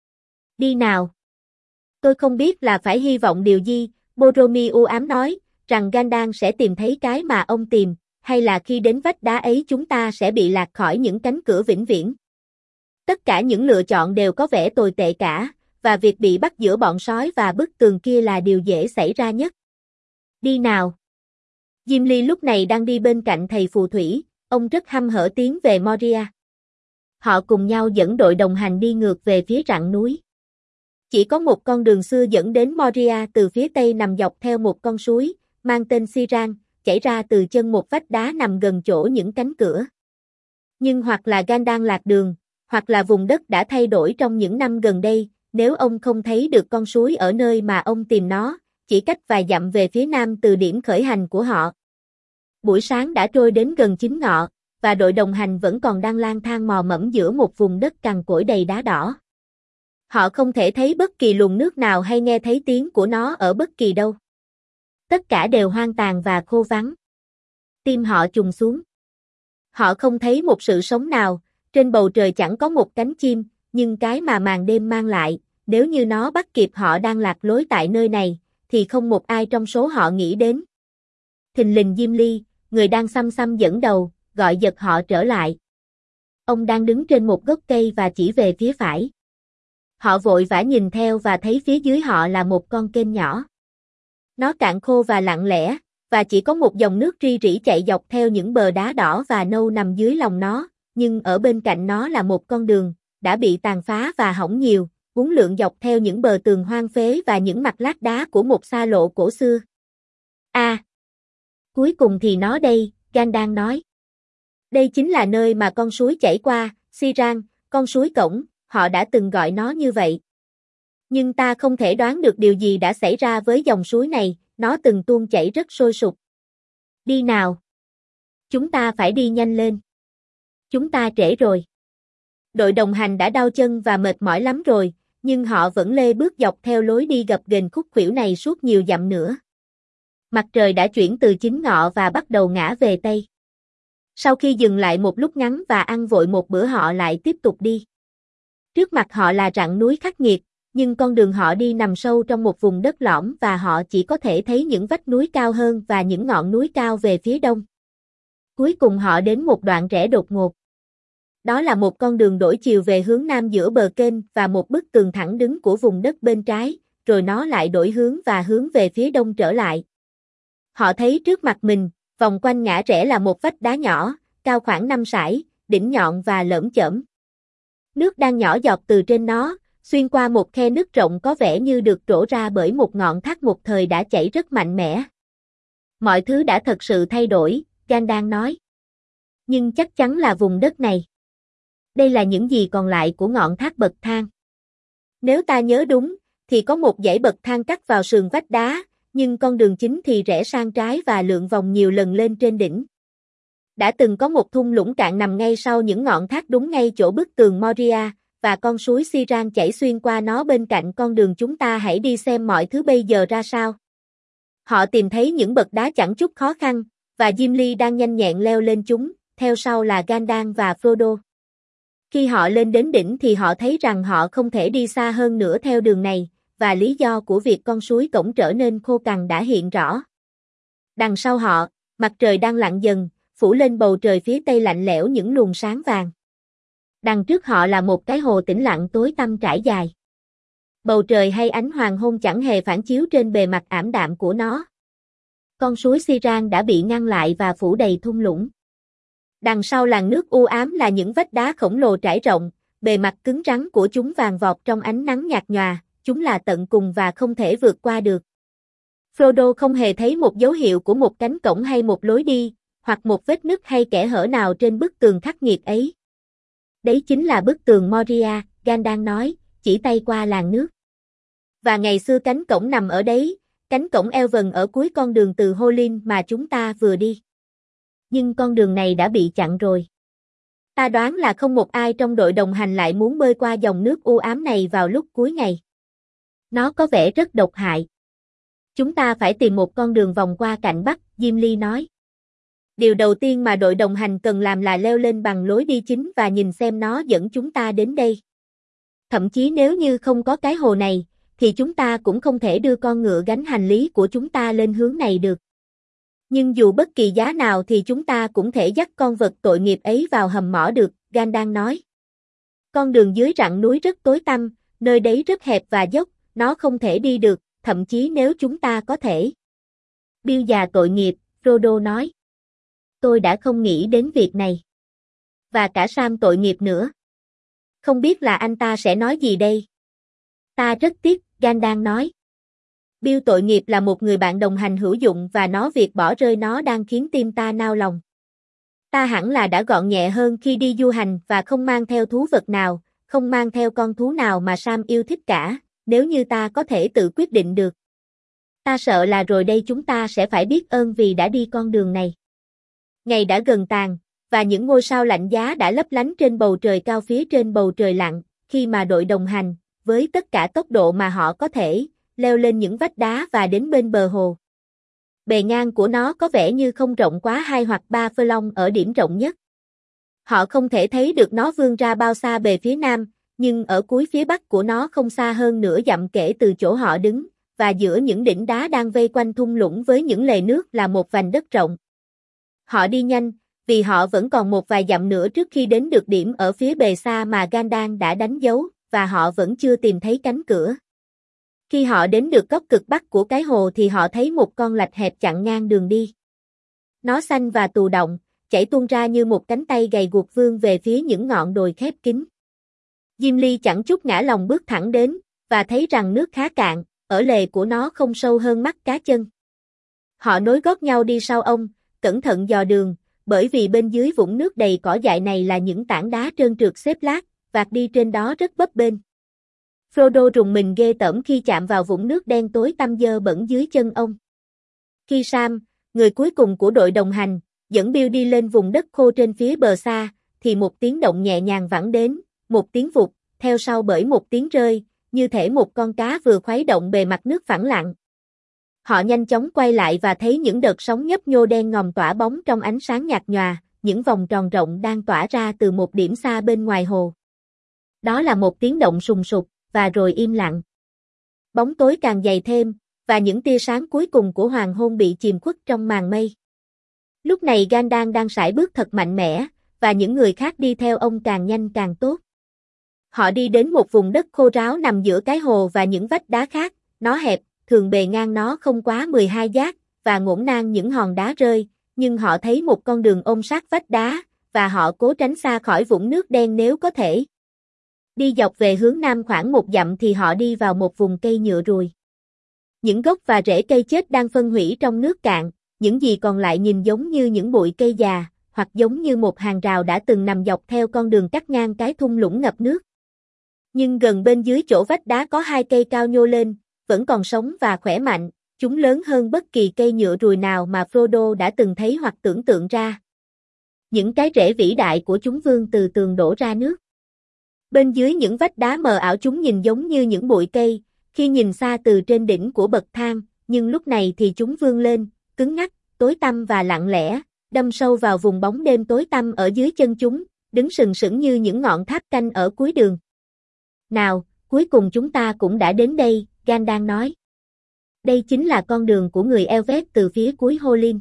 Đi nào. Tôi không biết là phải hy vọng điều gì, Boromir u ám nói, rằng Gandalf sẽ tìm thấy cái mà ông tìm, hay là khi đến vách đá ấy chúng ta sẽ bị lạc khỏi những cánh cửa vĩnh viễn. Tất cả những lựa chọn đều có vẻ tồi tệ cả, và việc bị bắt giữa bọn sói và bức tường kia là điều dễ xảy ra nhất. Đi nào. Gimli lúc này đang đi bên cạnh thầy phù thủy, ông rất hăm hở tiến về Moria. Họ cùng nhau dẫn đội đồng hành đi ngược về phía rặng núi. Chỉ có một con đường xưa dẫn đến Moria từ phía tây nằm dọc theo một con suối, mang tên Siran, chảy ra từ chân một vách đá nằm gần chỗ những cánh cửa. Nhưng hoặc là Gandalf lạc đường, hoặc là vùng đất đã thay đổi trong những năm gần đây, nếu ông không thấy được con suối ở nơi mà ông tìm nó, chỉ cách vài dặm về phía nam từ điểm khởi hành của họ. Buổi sáng đã trôi đến gần 9 ngọ, và đội đồng hành vẫn còn đang lang thang mò mẫm giữa một vùng đất cằn cỗi đầy đá đỏ. Họ không thể thấy bất kỳ luồng nước nào hay nghe thấy tiếng của nó ở bất kỳ đâu. Tất cả đều hoang tàn và khô vắng. Tim họ trùng xuống. Họ không thấy một sự sống nào, trên bầu trời chẳng có một cánh chim, nhưng cái mà màn đêm mang lại, nếu như nó bắt kịp họ đang lạc lối tại nơi này, thì không một ai trong số họ nghĩ đến. Thình lình Gimli, người đang xăm xăm dẫn đầu, gọi giật họ trở lại. Ông đang đứng trên một gốc cây và chỉ về phía phải. Họ vội vã nhìn theo và thấy phía dưới họ là một con kênh nhỏ. Nó cạn khô và lặng lẽ, và chỉ có một dòng nước ri rỉ chạy dọc theo những bờ đá đỏ và nâu nằm dưới lòng nó, nhưng ở bên cạnh nó là một con đường, đã bị tàn phá và hỏng nhiều, uốn lượn dọc theo những bờ tường hoang phế và những mặt lát đá của một xa lộ cổ xưa. Cuối cùng thì nó đây, Gandalf nói. Đây chính là nơi mà con suối chảy qua, Siran, con suối cổng, họ đã từng gọi nó như vậy. Nhưng ta không thể đoán được điều gì đã xảy ra với dòng suối này, nó từng tuôn chảy rất sôi sục. Đi nào. Chúng ta phải đi nhanh lên. Chúng ta trễ rồi. Đội đồng hành đã đau chân và mệt mỏi lắm rồi, nhưng họ vẫn lê bước dọc theo lối đi gập ghềnh khúc khuỷu này suốt nhiều dặm nữa. Mặt trời đã chuyển từ chính ngọ và bắt đầu ngả về tây. Sau khi dừng lại một lúc ngắn và ăn vội một bữa họ lại tiếp tục đi. Trước mặt họ là rặng núi khắc nghiệt, nhưng con đường họ đi nằm sâu trong một vùng đất lõm và họ chỉ có thể thấy những vách núi cao hơn và những ngọn núi cao về phía đông. Cuối cùng họ đến một đoạn rẽ đột ngột. Đó là một con đường đổi chiều về hướng nam giữa bờ kênh và một bức tường thẳng đứng của vùng đất bên trái, rồi nó lại đổi hướng và hướng về phía đông trở lại. Họ thấy trước mặt mình, vòng quanh ngã rẽ là một vách đá nhỏ, cao khoảng 5 sải, đỉnh nhọn và lởm chởm. Nước đang nhỏ giọt từ trên nó, xuyên qua một khe nứt rộng có vẻ như được trổ ra bởi một ngọn thác một thời đã chảy rất mạnh mẽ. Mọi thứ đã thật sự thay đổi, Gandalf nói. Nhưng chắc chắn là vùng đất này. Đây là những gì còn lại của ngọn thác bậc thang. Nếu ta nhớ đúng, thì có một dãy bậc thang cắt vào sườn vách đá, nhưng con đường chính thì rẽ sang trái và lượn vòng nhiều lần lên trên đỉnh. Đã từng có một thung lũng cạn nằm ngay sau những ngọn thác đúng ngay chỗ bức tường Moria, và con suối Siran chảy xuyên qua nó bên cạnh con đường chúng ta hãy đi xem mọi thứ bây giờ ra sao. Họ tìm thấy những bậc đá chẳng chút khó khăn, và Gimli đang nhanh nhẹn leo lên chúng, theo sau là Gandalf và Frodo. Khi họ lên đến đỉnh thì họ thấy rằng họ không thể đi xa hơn nữa theo đường này, và lý do của việc con suối cổng trở nên khô cằn đã hiện rõ. Đằng sau họ, mặt trời đang lặn dần, phủ lên bầu trời phía tây lạnh lẽo những luồng sáng vàng. Đằng trước họ là một cái hồ tĩnh lặng tối tăm trải dài. Bầu trời hay ánh hoàng hôn chẳng hề phản chiếu trên bề mặt ảm đạm của nó. Con suối Siran đã bị ngăn lại và phủ đầy thung lũng. Đằng sau làn nước u ám là những vách đá khổng lồ trải rộng, bề mặt cứng rắn của chúng vàng vọt trong ánh nắng nhạt nhòa, chúng là tận cùng và không thể vượt qua được. Frodo không hề thấy một dấu hiệu của một cánh cổng hay một lối đi, hoặc một vết nứt hay kẽ hở nào trên bức tường khắc nghiệt ấy. Đấy chính là bức tường Moria, Gandalf nói, chỉ tay qua làn nước. Và ngày xưa cánh cổng nằm ở đấy, cánh cổng Elven ở cuối con đường từ Holin mà chúng ta vừa đi. Nhưng con đường này đã bị chặn rồi. Ta đoán là không một ai trong đội đồng hành lại muốn bơi qua dòng nước u ám này vào lúc cuối ngày. Nó có vẻ rất độc hại. Chúng ta phải tìm một con đường vòng qua cạnh Bắc, Gimli nói. Điều đầu tiên mà đội đồng hành cần làm là leo lên bằng lối đi chính và nhìn xem nó dẫn chúng ta đến đây. Thậm chí nếu như không có cái hồ này, thì chúng ta cũng không thể đưa con ngựa gánh hành lý của chúng ta lên hướng này được. Nhưng dù bất kỳ giá nào thì chúng ta cũng thể dắt con vật tội nghiệp ấy vào hầm mỏ được, Gandalf nói. Con đường dưới rặng núi rất tối tăm, nơi đấy rất hẹp và dốc, nó không thể đi được, thậm chí nếu chúng ta có thể. Bill già tội nghiệp, Frodo nói. Tôi đã không nghĩ đến việc này. Và cả Sam tội nghiệp nữa. Không biết là anh ta sẽ nói gì đây? Ta rất tiếc, Gandalf nói. Bill tội nghiệp là một người bạn đồng hành hữu dụng và việc bỏ rơi nó đang khiến tim ta nao lòng. Ta hẳn là đã gọn nhẹ hơn khi đi du hành và không mang theo thú vật nào, không mang theo con thú nào mà Sam yêu thích cả, nếu như ta có thể tự quyết định được. Ta sợ là rồi đây chúng ta sẽ phải biết ơn vì đã đi con đường này. Ngày đã gần tàn, và những ngôi sao lạnh giá đã lấp lánh trên bầu trời cao phía trên bầu trời lặng, khi mà đội đồng hành, với tất cả tốc độ mà họ có thể, leo lên những vách đá và đến bên bờ hồ. Bề ngang của nó có vẻ như không rộng quá 2 hoặc 3 furlong ở điểm rộng nhất. Họ không thể thấy được nó vươn ra bao xa bề phía nam, nhưng ở cuối phía bắc của nó không xa hơn nửa dặm kể từ chỗ họ đứng, và giữa những đỉnh đá đang vây quanh thung lũng với những lề nước là một vành đất rộng. Họ đi nhanh, vì họ vẫn còn một vài dặm nữa trước khi đến được điểm ở phía bề xa mà Gandalf đã đánh dấu, và họ vẫn chưa tìm thấy cánh cửa. Khi họ đến được góc cực bắc của cái hồ thì họ thấy một con lạch hẹp chặn ngang đường đi. Nó xanh và tù động, chảy tuôn ra như một cánh tay gầy guộc vươn về phía những ngọn đồi khép kín. Gimli chẳng chút ngã lòng bước thẳng đến, và thấy rằng nước khá cạn, ở lề của nó không sâu hơn mắt cá chân. Họ nối gót nhau đi sau ông, cẩn thận dò đường, bởi vì bên dưới vũng nước đầy cỏ dại này là những tảng đá trơn trượt xếp lát, vạt đi trên đó rất bấp bênh. Frodo rùng mình ghê tởm khi chạm vào vũng nước đen tối tăm dơ bẩn dưới chân ông. Khi Sam, người cuối cùng của đội đồng hành, dẫn Bill đi lên vùng đất khô trên phía bờ xa, thì một tiếng động nhẹ nhàng vẳng đến, một tiếng vụt, theo sau bởi một tiếng rơi, như thể một con cá vừa khuấy động bề mặt nước phẳng lặng. Họ nhanh chóng quay lại và thấy những đợt sóng nhấp nhô đen ngòm tỏa bóng trong ánh sáng nhạt nhòa, những vòng tròn rộng đang tỏa ra từ một điểm xa bên ngoài hồ. Đó là một tiếng động sùng sục, và rồi im lặng. Bóng tối càng dày thêm, và những tia sáng cuối cùng của hoàng hôn bị chìm khuất trong màn mây. Lúc này Gandalf đang sải bước thật mạnh mẽ, và những người khác đi theo ông càng nhanh càng tốt. Họ đi đến một vùng đất khô ráo nằm giữa cái hồ và những vách đá khác, nó hẹp, thường bề ngang nó không quá 12 giác, và ngổn ngang những hòn đá rơi, nhưng họ thấy một con đường ôm sát vách đá, và họ cố tránh xa khỏi vũng nước đen nếu có thể. Đi dọc về hướng nam khoảng 1 dặm thì họ đi vào một vùng cây nhựa ruồi. Những gốc và rễ cây chết đang phân hủy trong nước cạn, những gì còn lại nhìn giống như những bụi cây già, hoặc giống như một hàng rào đã từng nằm dọc theo con đường cắt ngang cái thung lũng ngập nước. Nhưng gần bên dưới chỗ vách đá có 2 cây cao nhô lên, vẫn còn sống và khỏe mạnh, chúng lớn hơn bất kỳ cây nhựa ruồi nào mà Frodo đã từng thấy hoặc tưởng tượng ra. Những cái rễ vĩ đại của chúng vươn từ tường đổ ra nước. Bên dưới những vách đá mờ ảo chúng nhìn giống như những bụi cây, khi nhìn xa từ trên đỉnh của bậc thang, nhưng lúc này thì chúng vươn lên, cứng ngắc, tối tăm và lặng lẽ, đâm sâu vào vùng bóng đêm tối tăm ở dưới chân chúng, đứng sừng sững như những ngọn tháp canh ở cuối đường. Nào, cuối cùng chúng ta cũng đã đến đây, Gandalf nói. Đây chính là con đường của người Elvet từ phía cuối Holim.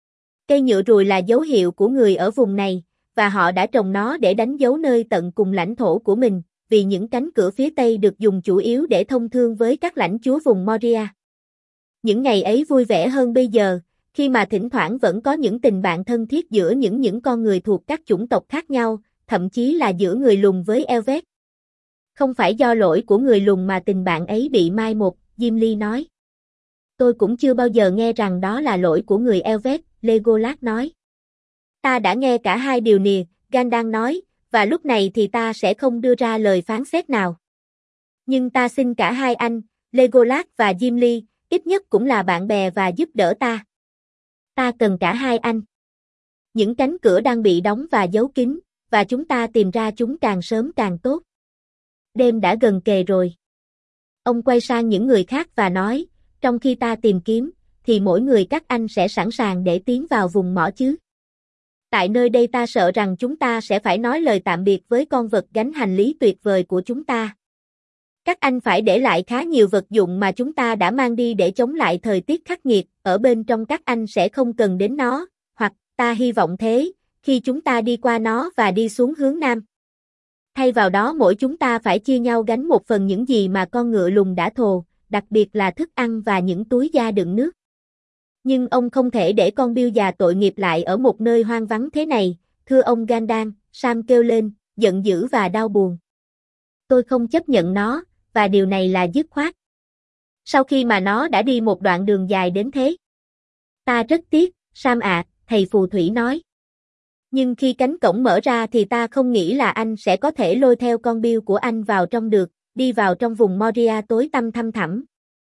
Cây nhựa ruồi là dấu hiệu của người ở vùng này, và họ đã trồng nó để đánh dấu nơi tận cùng lãnh thổ của mình, vì những cánh cửa phía Tây được dùng chủ yếu để thông thương với các lãnh chúa vùng Moria. Những ngày ấy vui vẻ hơn bây giờ, khi mà thỉnh thoảng vẫn có những tình bạn thân thiết giữa những con người thuộc các chủng tộc khác nhau, thậm chí là giữa người lùn với Elvet. Không phải do lỗi của người lùn mà tình bạn ấy bị mai một, Gimli nói. Tôi cũng chưa bao giờ nghe rằng đó là lỗi của người Elvet, Legolas nói. Ta đã nghe cả hai điều nè, Gandalf nói, và lúc này thì ta sẽ không đưa ra lời phán xét nào. Nhưng ta xin cả hai anh, Legolas và Gimli, ít nhất cũng là bạn bè và giúp đỡ ta. Ta cần cả hai anh. Những cánh cửa đang bị đóng và giấu kín, và chúng ta tìm ra chúng càng sớm càng tốt. Đêm đã gần kề rồi. Ông quay sang những người khác và nói, trong khi ta tìm kiếm, thì mỗi người các anh sẽ sẵn sàng để tiến vào vùng mỏ chứ. Tại nơi đây ta sợ rằng chúng ta sẽ phải nói lời tạm biệt với con vật gánh hành lý tuyệt vời của chúng ta. Các anh phải để lại khá nhiều vật dụng mà chúng ta đã mang đi để chống lại thời tiết khắc nghiệt, ở bên trong các anh sẽ không cần đến nó, hoặc, ta hy vọng thế, khi chúng ta đi qua nó và đi xuống hướng nam. Thay vào đó mỗi chúng ta phải chia nhau gánh một phần những gì mà con ngựa lùn đã thồ, đặc biệt là thức ăn và những túi da đựng nước. Nhưng ông không thể để con Bill già tội nghiệp lại ở một nơi hoang vắng thế này, thưa ông Gandalf, Sam kêu lên, giận dữ và đau buồn. Tôi không chấp nhận nó, và điều này là dứt khoát. Sau khi mà nó đã đi một đoạn đường dài đến thế. Ta rất tiếc, Sam ạ, thầy phù thủy nói. Nhưng khi cánh cổng mở ra thì ta không nghĩ là anh sẽ có thể lôi theo con Bill của anh vào trong được, đi vào trong vùng Moria tối tăm thăm thẳm.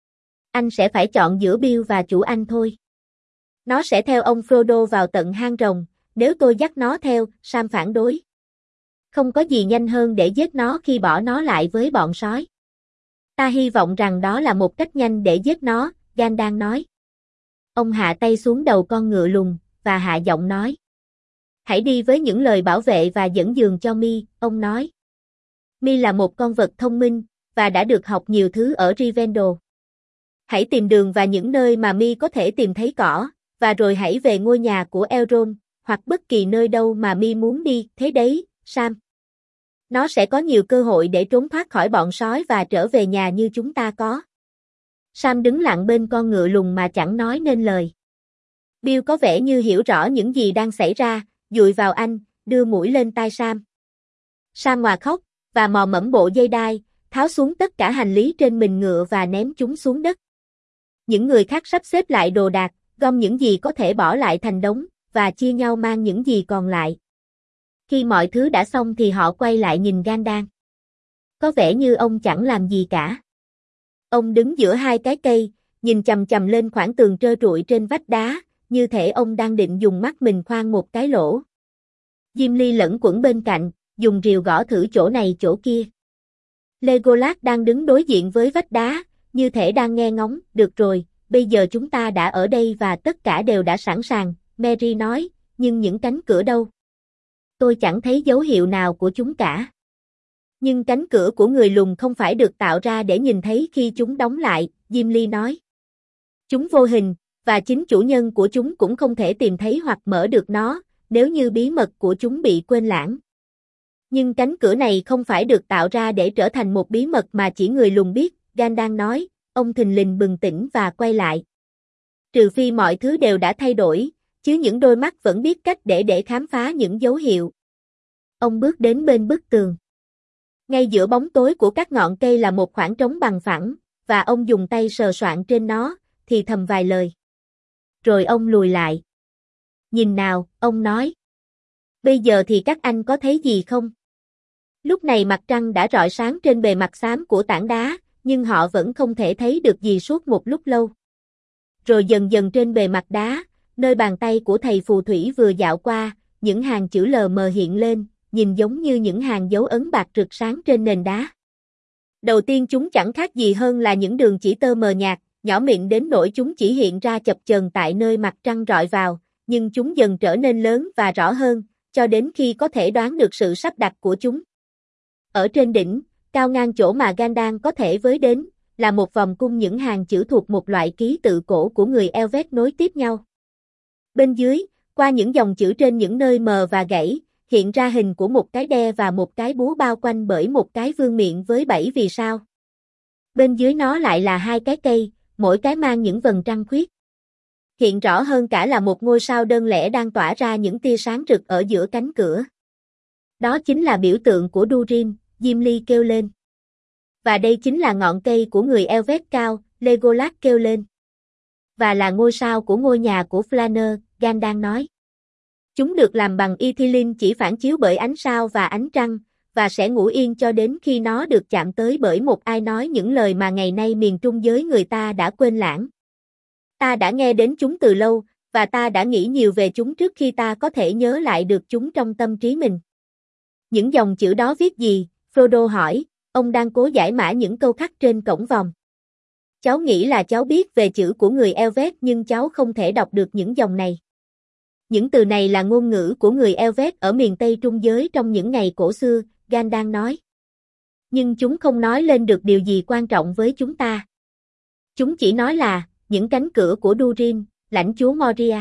Anh sẽ phải chọn giữa Bill và chủ anh thôi. Nó sẽ theo ông Frodo vào tận hang rồng, nếu tôi dắt nó theo, Sam phản đối. Không có gì nhanh hơn để giết nó khi bỏ nó lại với bọn sói. Ta hy vọng rằng đó là một cách nhanh để giết nó, Gandalf nói. Ông hạ tay xuống đầu con ngựa lùn, và hạ giọng nói. Hãy đi với những lời bảo vệ và dẫn giường cho Mi, ông nói. Mi là một con vật thông minh, và đã được học nhiều thứ ở Rivendell. Hãy tìm đường và những nơi mà Mi có thể tìm thấy cỏ, và rồi hãy về ngôi nhà của Elrond, hoặc bất kỳ nơi đâu mà Mi muốn đi, thế đấy, Sam. Nó sẽ có nhiều cơ hội để trốn thoát khỏi bọn sói và trở về nhà như chúng ta có. Sam đứng lặng bên con ngựa lùn mà chẳng nói nên lời. Bill có vẻ như hiểu rõ những gì đang xảy ra, dụi vào anh, đưa mũi lên tai Sam. Sam ngòa khóc, và mò mẫm bộ dây đai, tháo xuống tất cả hành lý trên mình ngựa và ném chúng xuống đất. Những người khác sắp xếp lại đồ đạc, gom những gì có thể bỏ lại thành đống, và chia nhau mang những gì còn lại. Khi mọi thứ đã xong thì họ quay lại nhìn Gandalf. Có vẻ như ông chẳng làm gì cả. Ông đứng giữa hai cái cây, nhìn chằm chằm lên khoảng tường trơ trụi trên vách đá, như thể ông đang định dùng mắt mình khoan một cái lỗ. Gimli lẫn quẩn bên cạnh, dùng rìu gõ thử chỗ này chỗ kia. Legolas đang đứng đối diện với vách đá, như thể đang nghe ngóng, được rồi, bây giờ chúng ta đã ở đây và tất cả đều đã sẵn sàng, Merry nói, nhưng những cánh cửa đâu? Tôi chẳng thấy dấu hiệu nào của chúng cả. Nhưng cánh cửa của người lùn không phải được tạo ra để nhìn thấy khi chúng đóng lại, Gimli nói. Chúng vô hình, và chính chủ nhân của chúng cũng không thể tìm thấy hoặc mở được nó, nếu như bí mật của chúng bị quên lãng. Nhưng cánh cửa này không phải được tạo ra để trở thành một bí mật mà chỉ người lùn biết, Gandalf nói, ông thình lình bừng tỉnh và quay lại. Trừ phi mọi thứ đều đã thay đổi, chứ những đôi mắt vẫn biết cách để khám phá những dấu hiệu. Ông bước đến bên bức tường. Ngay giữa bóng tối của các ngọn cây là một khoảng trống bằng phẳng, và ông dùng tay sờ soạn trên nó, thì thầm vài lời. Rồi ông lùi lại. Nhìn nào, ông nói. Bây giờ thì các anh có thấy gì không? Lúc này mặt trăng đã rọi sáng trên bề mặt xám của tảng đá, nhưng họ vẫn không thể thấy được gì suốt một lúc lâu. Rồi dần dần trên bề mặt đá, nơi bàn tay của thầy phù thủy vừa dạo qua, những hàng chữ lờ mờ hiện lên, nhìn giống như những hàng dấu ấn bạc rực sáng trên nền đá. Đầu tiên chúng chẳng khác gì hơn là những đường chỉ tơ mờ nhạt, nhỏ mịn đến nỗi chúng chỉ hiện ra chập chờn tại nơi mặt trăng rọi vào, nhưng chúng dần trở nên lớn và rõ hơn, cho đến khi có thể đoán được sự sắp đặt của chúng. Ở trên đỉnh, cao ngang chỗ mà Gandalf có thể với đến, là một vòng cung những hàng chữ thuộc một loại ký tự cổ của người Elvet nối tiếp nhau. Bên dưới, qua những dòng chữ trên những nơi mờ và gãy, hiện ra hình của một cái đe và một cái búa bao quanh bởi một cái vương miện với 7 vì sao. Bên dưới nó lại là 2 cái cây, mỗi cái mang những vầng trăng khuyết. Hiện rõ hơn cả là một ngôi sao đơn lẻ đang tỏa ra những tia sáng rực ở giữa cánh cửa. Đó chính là biểu tượng của Durin, Gimli kêu lên. Và đây chính là ngọn cây của người Elvet cao, Legolas kêu lên. Và là ngôi sao của ngôi nhà của Flanner, Gandalf nói. Chúng được làm bằng ethylene chỉ phản chiếu bởi ánh sao và ánh trăng, và sẽ ngủ yên cho đến khi nó được chạm tới bởi một ai nói những lời mà ngày nay miền trung giới người ta đã quên lãng. Ta đã nghe đến chúng từ lâu, và ta đã nghĩ nhiều về chúng trước khi ta có thể nhớ lại được chúng trong tâm trí mình. Những dòng chữ đó viết gì? Frodo hỏi, ông đang cố giải mã những câu khắc trên cổng vòng. Cháu nghĩ là cháu biết về chữ của người Elvet nhưng cháu không thể đọc được những dòng này. Những từ này là ngôn ngữ của người Elvet ở miền Tây Trung giới trong những ngày cổ xưa, Gandalf nói. Nhưng chúng không nói lên được điều gì quan trọng với chúng ta. Chúng chỉ nói là, những cánh cửa của Durin, lãnh chúa Moria.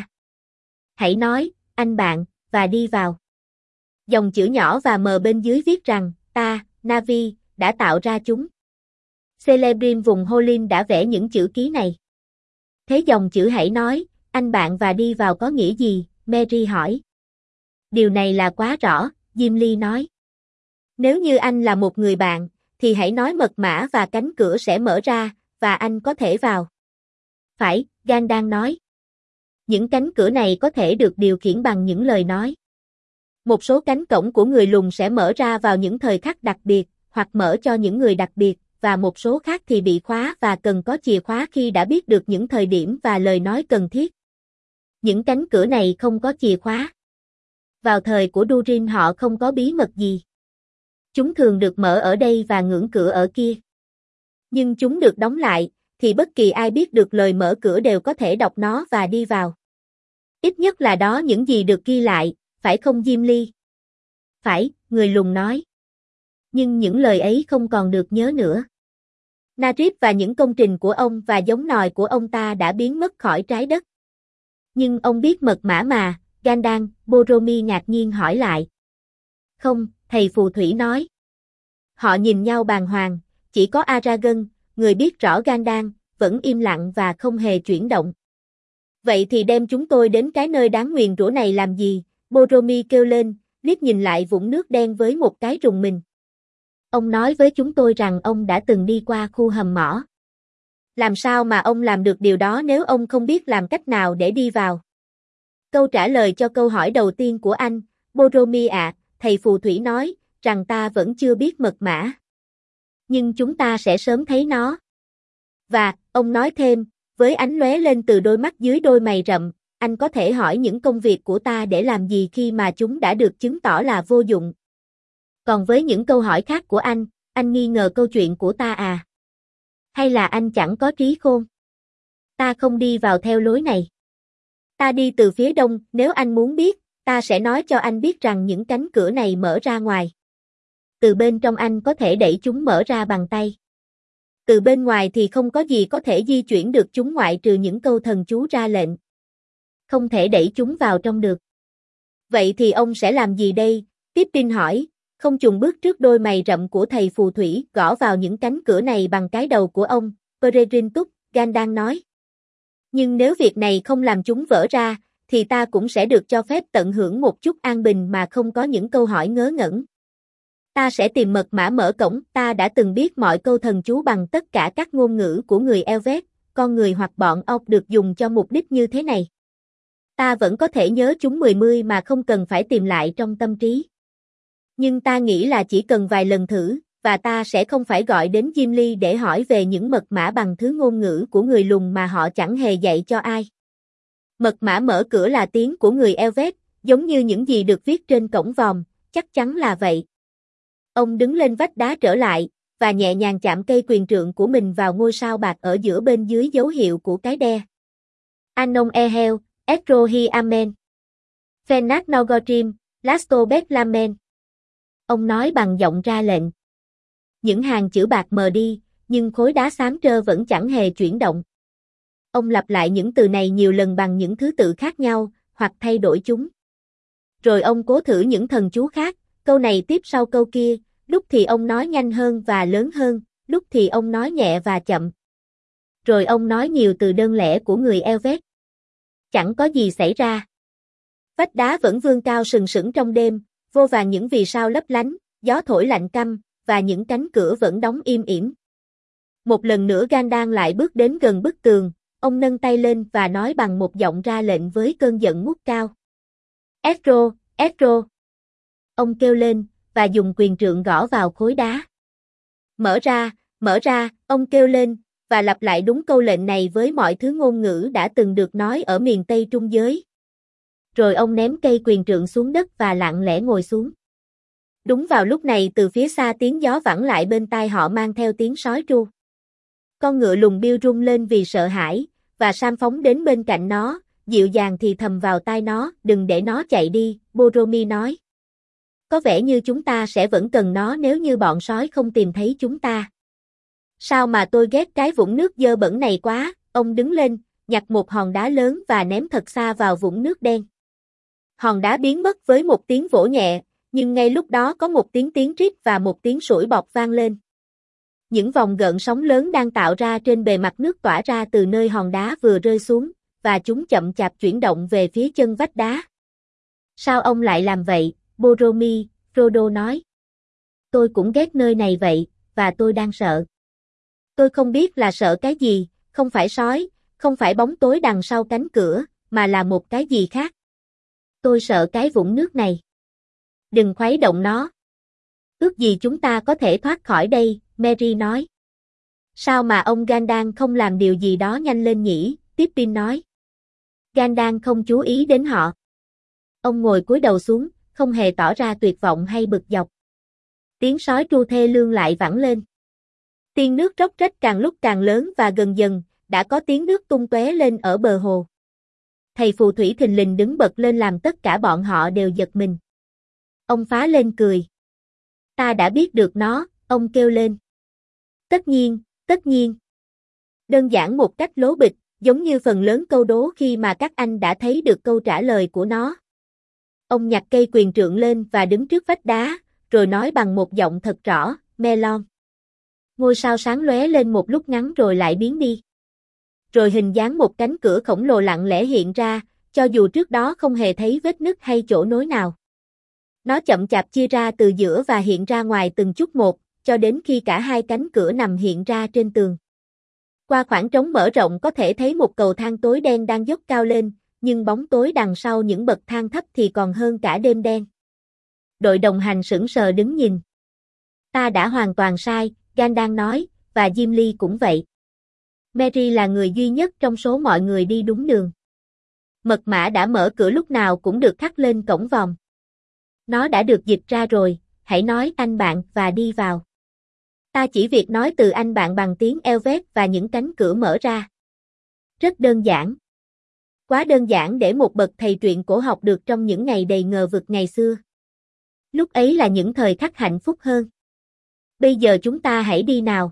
Hãy nói, anh bạn, và đi vào. Dòng chữ nhỏ và mờ bên dưới viết rằng, ta, Navi, đã tạo ra chúng. Celebrim vùng Holin đã vẽ những chữ ký này. Thế dòng chữ hãy nói, anh bạn và đi vào có nghĩa gì? Merry hỏi. Điều này là quá rõ, Gimli nói. Nếu như anh là một người bạn, thì hãy nói mật mã và cánh cửa sẽ mở ra, và anh có thể vào. Phải, Gandalf nói. Những cánh cửa này có thể được điều khiển bằng những lời nói. Một số cánh cổng của người lùn sẽ mở ra vào những thời khắc đặc biệt, hoặc mở cho những người đặc biệt, và một số khác thì bị khóa và cần có chìa khóa khi đã biết được những thời điểm và lời nói cần thiết. Những cánh cửa này không có chìa khóa. Vào thời của Durin họ không có bí mật gì. Chúng thường được mở ở đây và ngưỡng cửa ở kia. Nhưng chúng được đóng lại, thì bất kỳ ai biết được lời mở cửa đều có thể đọc nó và đi vào. Ít nhất là đó những gì được ghi lại, phải không Gimli? Phải, người lùn nói. Nhưng những lời ấy không còn được nhớ nữa. Narib và những công trình của ông và giống nòi của ông ta đã biến mất khỏi trái đất. Nhưng ông biết mật mã mà, Gandalf, Boromir ngạc nhiên hỏi lại. Không, thầy phù thủy nói. Họ nhìn nhau bàng hoàng, chỉ có Aragorn, người biết rõ Gandalf, vẫn im lặng và không hề chuyển động. Vậy thì đem chúng tôi đến cái nơi đáng nguyền rủa này làm gì? Boromir kêu lên, liếc nhìn lại vũng nước đen với một cái rùng mình. Ông nói với chúng tôi rằng ông đã từng đi qua khu hầm mỏ. Làm sao mà ông làm được điều đó nếu ông không biết làm cách nào để đi vào? Câu trả lời cho câu hỏi đầu tiên của anh, Boromir ạ, thầy phù thủy nói, rằng ta vẫn chưa biết mật mã. Nhưng chúng ta sẽ sớm thấy nó. Và, ông nói thêm, với ánh lóe lên từ đôi mắt dưới đôi mày rậm, anh có thể hỏi những công việc của ta để làm gì khi mà chúng đã được chứng tỏ là vô dụng. Còn với những câu hỏi khác của anh nghi ngờ câu chuyện của ta à? Hay là anh chẳng có trí khôn? Ta không đi vào theo lối này. Ta đi từ phía đông, nếu anh muốn biết, ta sẽ nói cho anh biết rằng những cánh cửa này mở ra ngoài. Từ bên trong anh có thể đẩy chúng mở ra bằng tay. Từ bên ngoài thì không có gì có thể di chuyển được chúng ngoại trừ những câu thần chú ra lệnh. Không thể đẩy chúng vào trong được. Vậy thì ông sẽ làm gì đây? Pippin hỏi, không chùng bước trước đôi mày rậm của thầy phù thủy, gõ vào những cánh cửa này bằng cái đầu của ông, Peregrine Túc, Gandalf nói. Nhưng nếu việc này không làm chúng vỡ ra, thì ta cũng sẽ được cho phép tận hưởng một chút an bình mà không có những câu hỏi ngớ ngẩn. Ta sẽ tìm mật mã mở cổng, ta đã từng biết mọi câu thần chú bằng tất cả các ngôn ngữ của người Elvet, con người hoặc bọn ọc được dùng cho mục đích như thế này. Ta vẫn có thể nhớ chúng 10 mà không cần phải tìm lại trong tâm trí. Nhưng ta nghĩ là chỉ cần vài lần thử, và ta sẽ không phải gọi đến Gimli để hỏi về những mật mã bằng thứ ngôn ngữ của người lùn mà họ chẳng hề dạy cho ai. Mật mã mở cửa là tiếng của người Elvet, giống như những gì được viết trên cổng vòm, chắc chắn là vậy. Ông đứng lên vách đá trở lại, và nhẹ nhàng chạm cây quyền trượng của mình vào ngôi sao bạc ở giữa bên dưới dấu hiệu của cái đe. Anon Ehel, Estrohi Amen. Fenat Nogotrim, Lastobet Lamen. Ông nói bằng giọng ra lệnh. Những hàng chữ bạc mờ đi, nhưng khối đá xám trơ vẫn chẳng hề chuyển động. Ông lặp lại những từ này nhiều lần bằng những thứ tự khác nhau, hoặc thay đổi chúng. Rồi ông cố thử những thần chú khác, câu này tiếp sau câu kia, lúc thì ông nói nhanh hơn và lớn hơn, lúc thì ông nói nhẹ và chậm. Rồi ông nói nhiều từ đơn lẻ của người Elvet. Chẳng có gì xảy ra. Vách đá vẫn vươn cao sừng sững trong đêm, vô vàn những vì sao lấp lánh, gió thổi lạnh căm, và những cánh cửa vẫn đóng im ỉm. Một lần nữa Gandalf lại bước đến gần bức tường, ông nâng tay lên và nói bằng một giọng ra lệnh với cơn giận ngút cao. Ezro, Ezro. Ông kêu lên, và dùng quyền trượng gõ vào khối đá. Mở ra, ông kêu lên, và lặp lại đúng câu lệnh này với mọi thứ ngôn ngữ đã từng được nói ở miền Tây Trung Giới. Rồi ông ném cây quyền trượng xuống đất và lặng lẽ ngồi xuống. Đúng vào lúc này từ phía xa tiếng gió vẳng lại bên tai họ mang theo tiếng sói tru. Con ngựa lùn Bill rung lên vì sợ hãi, và Sam phóng đến bên cạnh nó, dịu dàng thì thầm vào tai nó, đừng để nó chạy đi, Boromir nói. Có vẻ như chúng ta sẽ vẫn cần nó nếu như bọn sói không tìm thấy chúng ta. Sao mà tôi ghét cái vũng nước dơ bẩn này quá, ông đứng lên, nhặt một hòn đá lớn và ném thật xa vào vũng nước đen. Hòn đá biến mất với một tiếng vỗ nhẹ, nhưng ngay lúc đó có một tiếng rít và một tiếng sủi bọt vang lên. Những vòng gợn sóng lớn đang tạo ra trên bề mặt nước tỏa ra từ nơi hòn đá vừa rơi xuống, và chúng chậm chạp chuyển động về phía chân vách đá. Sao ông lại làm vậy, Boromir? Frodo nói. Tôi cũng ghét nơi này vậy, và tôi đang sợ. Tôi không biết là sợ cái gì, không phải sói, không phải bóng tối đằng sau cánh cửa, mà là một cái gì khác. Tôi sợ cái vũng nước này. Đừng khuấy động nó. Ước gì chúng ta có thể thoát khỏi đây, Merry nói. Sao mà ông Gandalf không làm điều gì đó nhanh lên nhỉ, Pippin nói. Gandalf không chú ý đến họ. Ông ngồi cúi đầu xuống, không hề tỏ ra tuyệt vọng hay bực dọc. Tiếng sói tru thê lương lại vẳng lên. Tiếng nước róc rách càng lúc càng lớn và gần dần, đã có tiếng nước tung tóe lên ở bờ hồ. Thầy phù thủy thình lình đứng bật lên làm tất cả bọn họ đều giật mình. Ông phá lên cười. Ta đã biết được nó, ông kêu lên. Tất nhiên, tất nhiên. Đơn giản một cách lố bịch, giống như phần lớn câu đố khi mà các anh đã thấy được câu trả lời của nó. Ông nhặt cây quyền trượng lên và đứng trước vách đá, rồi nói bằng một giọng thật rõ, Melon. Ngôi sao sáng lóe lên một lúc ngắn rồi lại biến đi. Rồi hình dáng một cánh cửa khổng lồ lặng lẽ hiện ra, cho dù trước đó không hề thấy vết nứt hay chỗ nối nào. Nó chậm chạp chia ra từ giữa và hiện ra ngoài từng chút một, cho đến khi cả hai cánh cửa nằm hiện ra trên tường. Qua khoảng trống mở rộng có thể thấy một cầu thang tối đen đang dốc cao lên, nhưng bóng tối đằng sau những bậc thang thấp thì còn hơn cả đêm đen. Đội đồng hành sững sờ đứng nhìn. Ta đã hoàn toàn sai, Gandalf nói, và Gimli cũng vậy. Merry là người duy nhất trong số mọi người đi đúng đường. Mật mã đã mở cửa lúc nào cũng được khắc lên cổng vòm. Nó đã được dịch ra rồi, hãy nói anh bạn và đi vào. Ta chỉ việc nói từ anh bạn bằng tiếng Elvet và những cánh cửa mở ra. Rất đơn giản. Quá đơn giản để một bậc thầy truyện cổ học được trong những ngày đầy ngờ vực ngày xưa. Lúc ấy là những thời khắc hạnh phúc hơn. Bây giờ chúng ta hãy đi nào.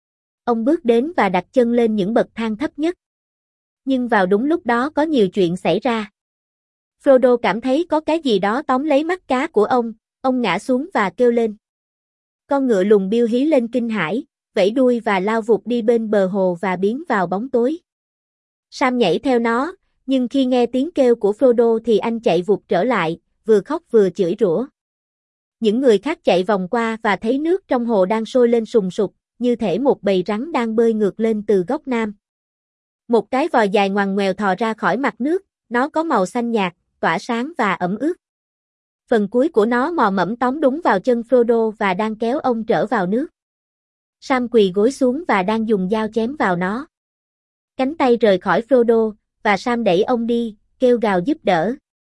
Ông bước đến và đặt chân lên những bậc thang thấp nhất. Nhưng vào đúng lúc đó có nhiều chuyện xảy ra. Frodo cảm thấy có cái gì đó tóm lấy mắt cá của ông ngã xuống và kêu lên. Con ngựa lùn Bill hí lên kinh hãi, vẫy đuôi và lao vụt đi bên bờ hồ và biến vào bóng tối. Sam nhảy theo nó, nhưng khi nghe tiếng kêu của Frodo thì anh chạy vụt trở lại, vừa khóc vừa chửi rủa. Những người khác chạy vòng qua và thấy nước trong hồ đang sôi lên sùng sục, như thể một bầy rắn đang bơi ngược lên từ góc nam. Một cái vòi dài ngoằn ngoèo thò ra khỏi mặt nước, nó có màu xanh nhạt, tỏa sáng và ẩm ướt. Phần cuối của nó mò mẫm tóm đúng vào chân Frodo và đang kéo ông trở vào nước. Sam quỳ gối xuống và đang dùng dao chém vào nó. Cánh tay rời khỏi Frodo, và Sam đẩy ông đi, kêu gào giúp đỡ.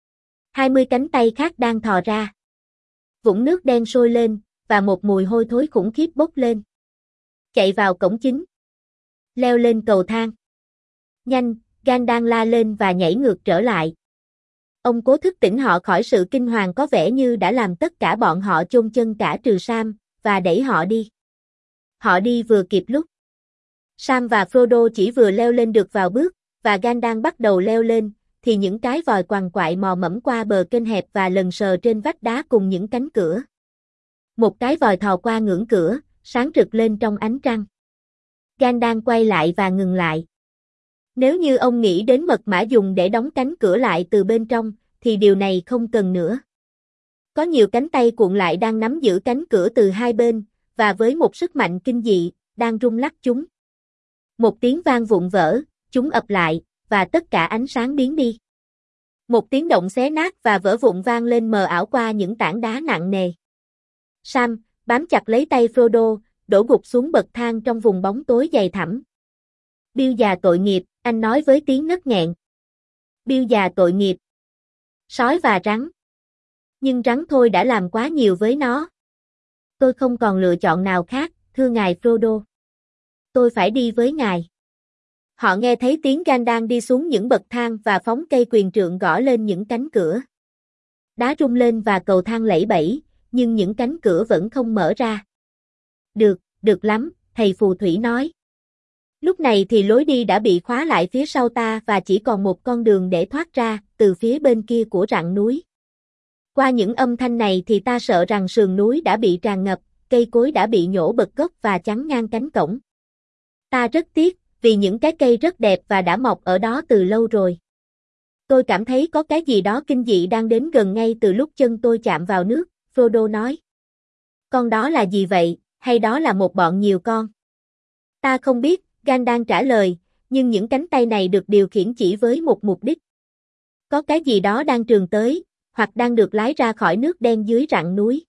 20 cánh tay khác đang thò ra. Vũng nước đen sôi lên, và một mùi hôi thối khủng khiếp bốc lên. Chạy vào cổng chính. Leo lên cầu thang. Nhanh, Gandalf la lên và nhảy ngược trở lại. Ông cố thức tỉnh họ khỏi sự kinh hoàng có vẻ như đã làm tất cả bọn họ chôn chân cả trừ Sam, và đẩy họ đi. Họ đi vừa kịp lúc. Sam và Frodo chỉ vừa leo lên được vào bước, và Gandalf bắt đầu leo lên, thì những cái vòi quằn quại mò mẫm qua bờ kênh hẹp và lần sờ trên vách đá cùng những cánh cửa. Một cái vòi thò qua ngưỡng cửa, sáng rực lên trong ánh trăng. Gandalf quay lại và ngừng lại. Nếu như ông nghĩ đến mật mã dùng để đóng cánh cửa lại từ bên trong, thì điều này không cần nữa. Có nhiều cánh tay cuộn lại đang nắm giữ cánh cửa từ hai bên, và với một sức mạnh kinh dị, đang rung lắc chúng. Một tiếng vang vụn vỡ, chúng ập lại, và tất cả ánh sáng biến đi. Một tiếng động xé nát và vỡ vụn vang lên mờ ảo qua những tảng đá nặng nề. Sam, bám chặt lấy tay Frodo, đổ gục xuống bậc thang trong vùng bóng tối dày thẳm. Bill già tội nghiệp, anh nói với tiếng nấc nghẹn. Bill già tội nghiệp. Sói và rắn. Nhưng rắn thôi đã làm quá nhiều với nó. Tôi không còn lựa chọn nào khác, thưa ngài Frodo. Tôi phải đi với ngài. Họ nghe thấy tiếng Gandalf đi xuống những bậc thang và phóng cây quyền trượng gõ lên những cánh cửa. Đá rung lên và cầu thang lẫy bẫy, nhưng những cánh cửa vẫn không mở ra. Được lắm, thầy phù thủy nói. Lúc này thì lối đi đã bị khóa lại phía sau ta và chỉ còn một con đường để thoát ra, từ phía bên kia của rặng núi. Qua những âm thanh này thì ta sợ rằng sườn núi đã bị tràn ngập, cây cối đã bị nhổ bật gốc và chắn ngang cánh cổng. Ta rất tiếc, vì những cái cây rất đẹp và đã mọc ở đó từ lâu rồi. Tôi cảm thấy có cái gì đó kinh dị đang đến gần ngay từ lúc chân tôi chạm vào nước, Frodo nói. Con đó là gì vậy, hay đó là một bọn nhiều con? Ta không biết, Gandalf trả lời, nhưng những cánh tay này được điều khiển chỉ với một mục đích. Có cái gì đó đang trườn tới, hoặc đang được lái ra khỏi nước đen dưới rặng núi.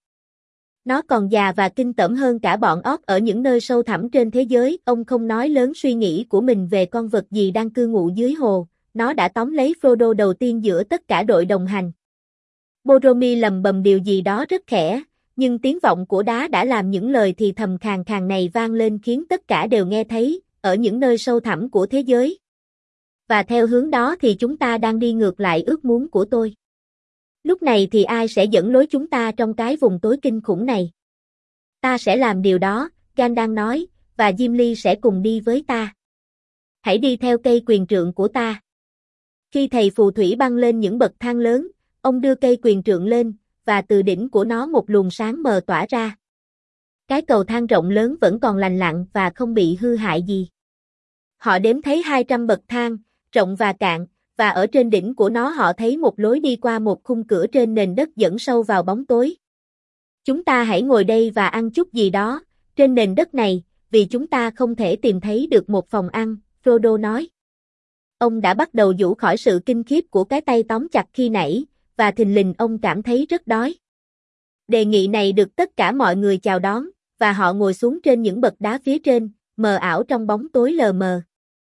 Nó còn già và kinh tởm hơn cả bọn orc ở những nơi sâu thẳm trên thế giới. Ông không nói lớn suy nghĩ của mình về con vật gì đang cư ngụ dưới hồ. Nó đã tóm lấy Frodo đầu tiên giữa tất cả đội đồng hành. Boromir lầm bầm điều gì đó rất khẽ, nhưng tiếng vọng của đá đã làm những lời thì thầm khàn khàn này vang lên khiến tất cả đều nghe thấy, ở những nơi sâu thẳm của thế giới. Và theo hướng đó thì chúng ta đang đi ngược lại ước muốn của tôi. Lúc này thì ai sẽ dẫn lối chúng ta trong cái vùng tối kinh khủng này? Ta sẽ làm điều đó, Gandalf nói, và Gimli sẽ cùng đi với ta. Hãy đi theo cây quyền trượng của ta. Khi thầy phù thủy băng lên những bậc thang lớn, ông đưa cây quyền trượng lên, và từ đỉnh của nó một luồng sáng mờ tỏa ra. Cái cầu thang rộng lớn vẫn còn lành lặn và không bị hư hại gì. Họ đếm thấy 200 bậc thang, rộng và cạn, và ở trên đỉnh của nó họ thấy một lối đi qua một khung cửa trên nền đất dẫn sâu vào bóng tối. Chúng ta hãy ngồi đây và ăn chút gì đó, trên nền đất này, vì chúng ta không thể tìm thấy được một phòng ăn, Frodo nói. Ông đã bắt đầu giũ khỏi sự kinh khiếp của cái tay tóm chặt khi nãy, và thình lình ông cảm thấy rất đói. Đề nghị này được tất cả mọi người chào đón, và họ ngồi xuống trên những bậc đá phía trên, mờ ảo trong bóng tối lờ mờ.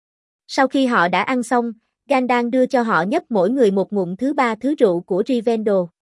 Sau khi họ đã ăn xong, Gandalf đưa cho họ nhấp mỗi người một ngụm thứ ba thứ rượu của Rivendell.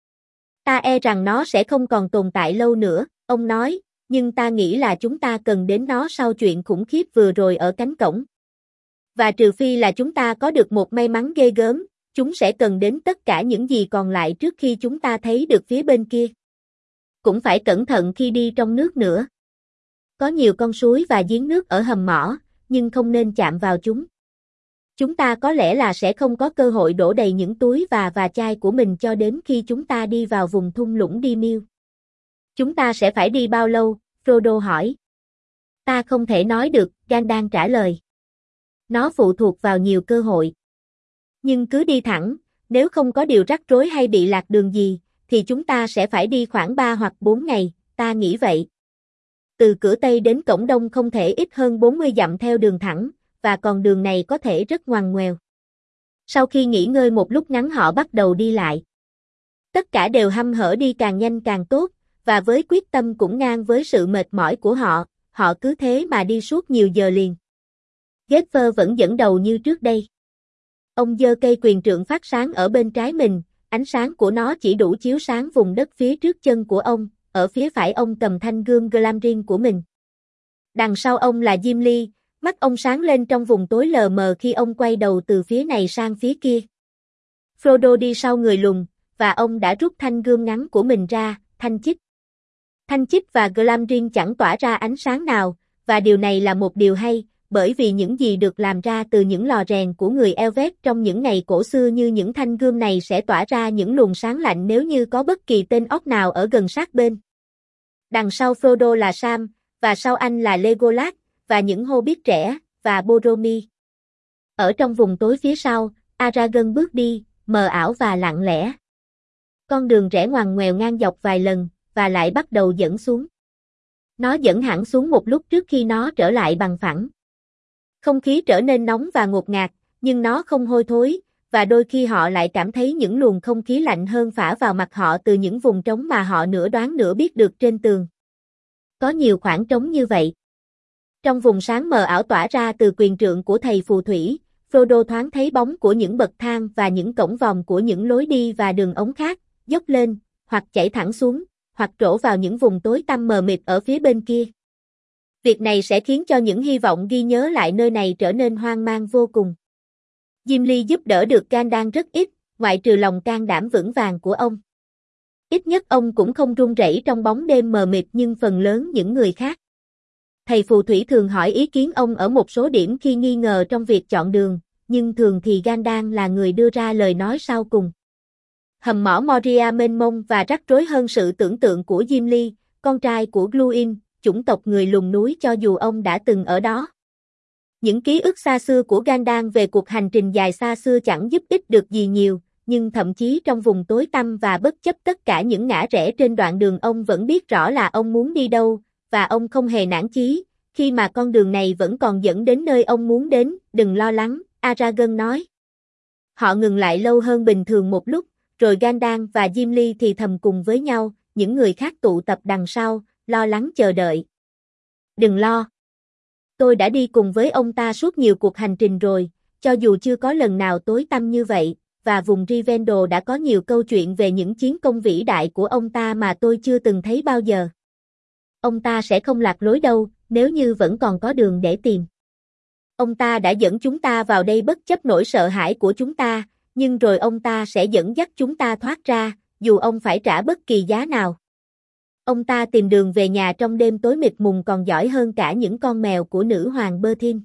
Ta e rằng nó sẽ không còn tồn tại lâu nữa, ông nói, nhưng ta nghĩ là chúng ta cần đến nó sau chuyện khủng khiếp vừa rồi ở cánh cổng. Và trừ phi là chúng ta có được một may mắn ghê gớm, chúng sẽ cần đến tất cả những gì còn lại trước khi chúng ta thấy được phía bên kia. Cũng phải cẩn thận khi đi trong nước nữa. Có nhiều con suối và giếng nước ở hầm mỏ, nhưng không nên chạm vào chúng. Chúng ta có lẽ là sẽ không có cơ hội đổ đầy những túi và chai của mình cho đến khi chúng ta đi vào vùng thung lũng Dimir. Chúng ta sẽ phải đi bao lâu? Frodo hỏi. Ta không thể nói được, Gandalf trả lời. Nó phụ thuộc vào nhiều cơ hội. Nhưng cứ đi thẳng, nếu không có điều rắc rối hay bị lạc đường gì, thì chúng ta sẽ phải đi khoảng 3 hoặc 4 ngày, ta nghĩ vậy. Từ cửa Tây đến cổng Đông không thể ít hơn 40 dặm theo đường thẳng, và con đường này có thể rất ngoằn ngoèo. Sau khi nghỉ ngơi một lúc ngắn họ bắt đầu đi lại. Tất cả đều hăm hở đi càng nhanh càng tốt, và với quyết tâm cũng ngang với sự mệt mỏi của họ, họ cứ thế mà đi suốt nhiều giờ liền. Gepher vẫn dẫn đầu như trước đây. Ông giơ cây quyền trượng phát sáng ở bên trái mình, ánh sáng của nó chỉ đủ chiếu sáng vùng đất phía trước chân của ông, ở phía phải ông cầm thanh gươm Glamdring của mình. Đằng sau ông là Gimli, mắt ông sáng lên trong vùng tối lờ mờ khi ông quay đầu từ phía này sang phía kia. Frodo đi sau người lùn, và ông đã rút thanh gươm ngắn của mình ra, thanh chích. Thanh chích và Glamdring chẳng tỏa ra ánh sáng nào, và điều này là một điều hay, bởi vì những gì được làm ra từ những lò rèn của người Elvet trong những ngày cổ xưa như những thanh gươm này sẽ tỏa ra những luồng sáng lạnh nếu như có bất kỳ tên óc nào ở gần sát bên. Đằng sau Frodo là Sam, và sau anh là Legolas, và những Hobbit trẻ, và Boromir. Ở trong vùng tối phía sau, Aragorn bước đi, mờ ảo và lặng lẽ. Con đường rẽ ngoằn ngoèo ngang dọc vài lần, và lại bắt đầu dẫn xuống. Nó dẫn hẳn xuống một lúc trước khi nó trở lại bằng phẳng. Không khí trở nên nóng và ngột ngạt, nhưng nó không hôi thối, và đôi khi họ lại cảm thấy những luồng không khí lạnh hơn phả vào mặt họ từ những vùng trống mà họ nửa đoán nửa biết được trên tường. Có nhiều khoảng trống như vậy. Trong vùng sáng mờ ảo tỏa ra từ quyền trượng của thầy phù thủy, Frodo thoáng thấy bóng của những bậc thang và những cổng vòm của những lối đi và đường ống khác, dốc lên, hoặc chảy thẳng xuống, hoặc trổ vào những vùng tối tăm mờ mịt ở phía bên kia. Việc này sẽ khiến cho những hy vọng ghi nhớ lại nơi này trở nên hoang mang vô cùng. Gimli giúp đỡ được Gandalf rất ít, ngoại trừ lòng can đảm vững vàng của ông. Ít nhất ông cũng không run rẩy trong bóng đêm mờ mịt nhưng phần lớn những người khác. Thầy phù thủy thường hỏi ý kiến ông ở một số điểm khi nghi ngờ trong việc chọn đường, nhưng thường thì Gandalf là người đưa ra lời nói sau cùng. Hầm mỏ Moria mênh mông và rắc rối hơn sự tưởng tượng của Gimli, con trai của Glúin, chủng tộc người lùn núi cho dù ông đã từng ở đó. Những ký ức xa xưa của Gandalf về cuộc hành trình dài xa xưa chẳng giúp ích được gì nhiều, nhưng thậm chí trong vùng tối tăm và bất chấp tất cả những ngã rẽ trên đoạn đường ông vẫn biết rõ là ông muốn đi đâu, và ông không hề nản chí, khi mà con đường này vẫn còn dẫn đến nơi ông muốn đến, đừng lo lắng, Aragorn nói. Họ ngừng lại lâu hơn bình thường một lúc, rồi Gandalf và Gimli thì thầm cùng với nhau, những người khác tụ tập đằng sau, lo lắng chờ đợi. Đừng lo. Tôi đã đi cùng với ông ta suốt nhiều cuộc hành trình rồi, cho dù chưa có lần nào tối tăm như vậy, và vùng Rivendell đã có nhiều câu chuyện về những chiến công vĩ đại của ông ta mà tôi chưa từng thấy bao giờ. Ông ta sẽ không lạc lối đâu, nếu như vẫn còn có đường để tìm. Ông ta đã dẫn chúng ta vào đây bất chấp nỗi sợ hãi của chúng ta, nhưng rồi ông ta sẽ dẫn dắt chúng ta thoát ra, dù ông phải trả bất kỳ giá nào. Ông ta tìm đường về nhà trong đêm tối mịt mùng còn giỏi hơn cả những con mèo của nữ hoàng Berthine.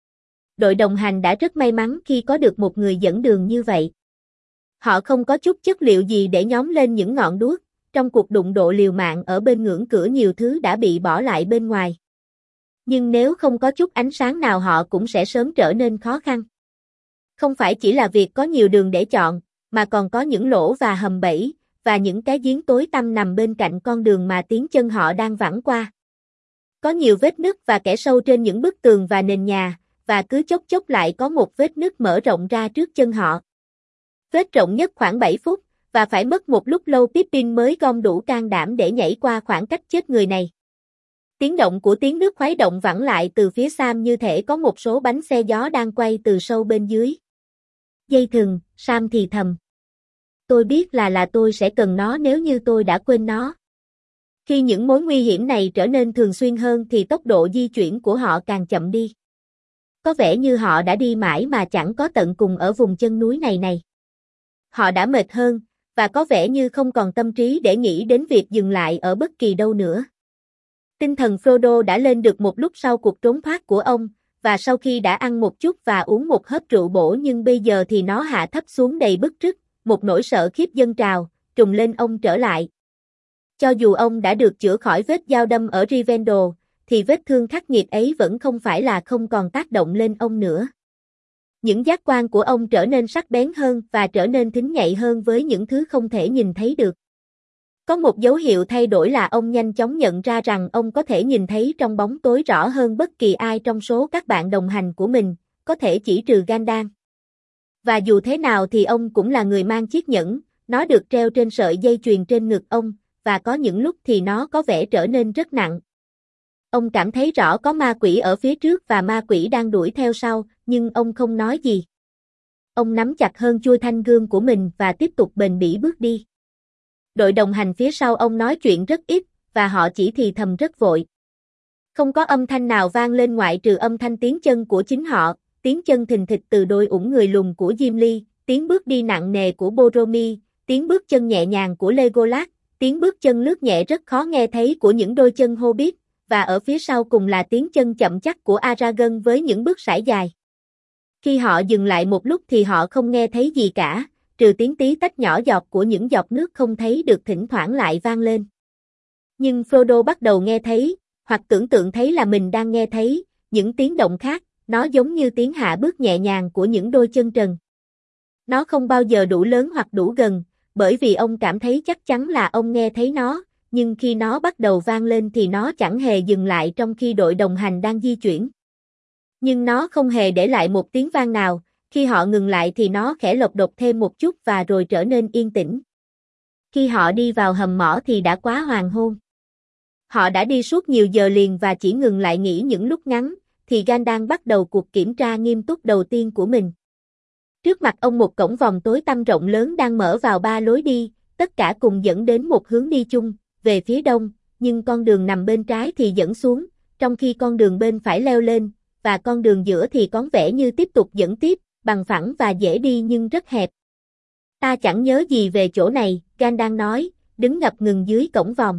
Đội đồng hành đã rất may mắn khi có được một người dẫn đường như vậy. Họ không có chút chất liệu gì để nhóm lên những ngọn đuốc, trong cuộc đụng độ liều mạng ở bên ngưỡng cửa nhiều thứ đã bị bỏ lại bên ngoài. Nhưng nếu không có chút ánh sáng nào họ cũng sẽ sớm trở nên khó khăn. Không phải chỉ là việc có nhiều đường để chọn, mà còn có những lỗ và hầm bẫy, và những cái giếng tối tăm nằm bên cạnh con đường mà tiếng chân họ đang vẳng qua. Có nhiều vết nứt và kẽ sâu trên những bức tường và nền nhà, và cứ chốc chốc lại có một vết nứt mở rộng ra trước chân họ. Vết rộng nhất khoảng 7 phút, và phải mất một lúc lâu Pippin mới gom đủ can đảm để nhảy qua khoảng cách chết người này. Tiếng động của tiếng nước khuấy động vẳng lại từ phía Sam như thể có một số bánh xe gió đang quay từ sâu bên dưới. Dây thừng, Sam thì thầm. Tôi biết là tôi sẽ cần nó nếu như tôi đã quên nó. Khi những mối nguy hiểm này trở nên thường xuyên hơn thì tốc độ di chuyển của họ càng chậm đi. Có vẻ như họ đã đi mãi mà chẳng có tận cùng ở vùng chân núi này. Họ đã mệt hơn, và có vẻ như không còn tâm trí để nghĩ đến việc dừng lại ở bất kỳ đâu nữa. Tinh thần Frodo đã lên được một lúc sau cuộc trốn thoát của ông, và sau khi đã ăn một chút và uống một hớp rượu bổ nhưng bây giờ thì nó hạ thấp xuống đầy bứt rứt, một nỗi sợ khiếp dâng trào, trùng lên ông trở lại. Cho dù ông đã được chữa khỏi vết dao đâm ở Rivendell, thì vết thương khắc nghiệt ấy vẫn không phải là không còn tác động lên ông nữa. Những giác quan của ông trở nên sắc bén hơn và trở nên thính nhạy hơn với những thứ không thể nhìn thấy được. Có một dấu hiệu thay đổi là ông nhanh chóng nhận ra rằng ông có thể nhìn thấy trong bóng tối rõ hơn bất kỳ ai trong số các bạn đồng hành của mình, có thể chỉ trừ Gandalf. Và dù thế nào thì ông cũng là người mang chiếc nhẫn, nó được treo trên sợi dây chuyền trên ngực ông, và có những lúc thì nó có vẻ trở nên rất nặng. Ông cảm thấy rõ có ma quỷ ở phía trước và ma quỷ đang đuổi theo sau, nhưng ông không nói gì. Ông nắm chặt hơn chuôi thanh gươm của mình và tiếp tục bền bỉ bước đi. Đội đồng hành phía sau ông nói chuyện rất ít, và họ chỉ thì thầm rất vội. Không có âm thanh nào vang lên ngoại trừ âm thanh tiếng chân của chính họ, tiếng chân thình thịch từ đôi ủng người lùn của Gimli, tiếng bước đi nặng nề của Boromir, tiếng bước chân nhẹ nhàng của Legolas, tiếng bước chân lướt nhẹ rất khó nghe thấy của những đôi chân Hobbit, và ở phía sau cùng là tiếng chân chậm chắc của Aragorn với những bước sải dài. Khi họ dừng lại một lúc thì họ không nghe thấy gì cả, trừ tiếng tí tách nhỏ giọt của những giọt nước không thấy được thỉnh thoảng lại vang lên. Nhưng Frodo bắt đầu nghe thấy, hoặc tưởng tượng thấy là mình đang nghe thấy, những tiếng động khác, nó giống như tiếng hạ bước nhẹ nhàng của những đôi chân trần. Nó không bao giờ đủ lớn hoặc đủ gần, bởi vì ông cảm thấy chắc chắn là ông nghe thấy nó, nhưng khi nó bắt đầu vang lên thì nó chẳng hề dừng lại trong khi đội đồng hành đang di chuyển. Nhưng nó không hề để lại một tiếng vang nào, khi họ ngừng lại thì nó khẽ lộc độc thêm một chút và rồi trở nên yên tĩnh. Khi họ đi vào hầm mỏ thì đã quá hoàng hôn. Họ đã đi suốt nhiều giờ liền và chỉ ngừng lại nghỉ những lúc ngắn, thì Gandalf bắt đầu cuộc kiểm tra nghiêm túc đầu tiên của mình. Trước mặt ông một cổng vòng tối tăm rộng lớn đang mở vào 3 lối đi, tất cả cùng dẫn đến một hướng đi chung, về phía đông, nhưng con đường nằm bên trái thì dẫn xuống, trong khi con đường bên phải leo lên, và con đường giữa thì có vẻ như tiếp tục dẫn tiếp, bằng phẳng và dễ đi nhưng rất hẹp. Ta chẳng nhớ gì về chỗ này, Gandalf nói, đứng ngập ngừng dưới cổng vòng.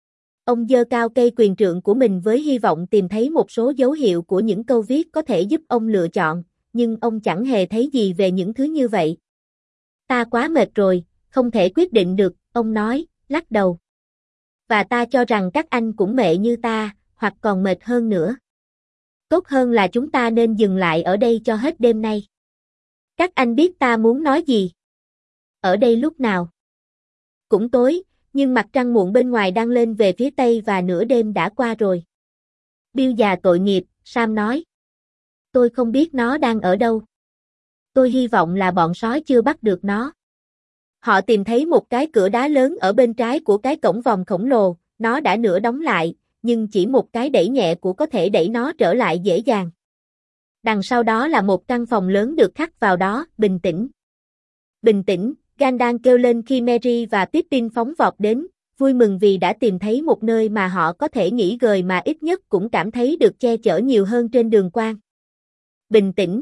Ông giơ cao cây quyền trượng của mình với hy vọng tìm thấy một số dấu hiệu của những câu viết có thể giúp ông lựa chọn, nhưng ông chẳng hề thấy gì về những thứ như vậy. Ta quá mệt rồi, không thể quyết định được, ông nói, lắc đầu. Và ta cho rằng các anh cũng mệt như ta, hoặc còn mệt hơn nữa. Tốt hơn là chúng ta nên dừng lại ở đây cho hết đêm nay. Các anh biết ta muốn nói gì? Ở đây lúc nào? Cũng tối, nhưng mặt trăng muộn bên ngoài đang lên về phía tây và nửa đêm đã qua rồi. Bill già tội nghiệp, Sam nói. Tôi không biết nó đang ở đâu. Tôi hy vọng là bọn sói chưa bắt được nó. Họ tìm thấy một cái cửa đá lớn ở bên trái của cái cổng vòng khổng lồ, nó đã nửa đóng lại, nhưng chỉ một cái đẩy nhẹ của có thể đẩy nó trở lại dễ dàng. Đằng sau đó là một căn phòng lớn được khắc vào đó, bình tĩnh. Bình tĩnh, Gandalf kêu lên khi Merry và Pippin phóng vọt đến, vui mừng vì đã tìm thấy một nơi mà họ có thể nghỉ ngơi mà ít nhất cũng cảm thấy được che chở nhiều hơn trên đường quang. Bình tĩnh.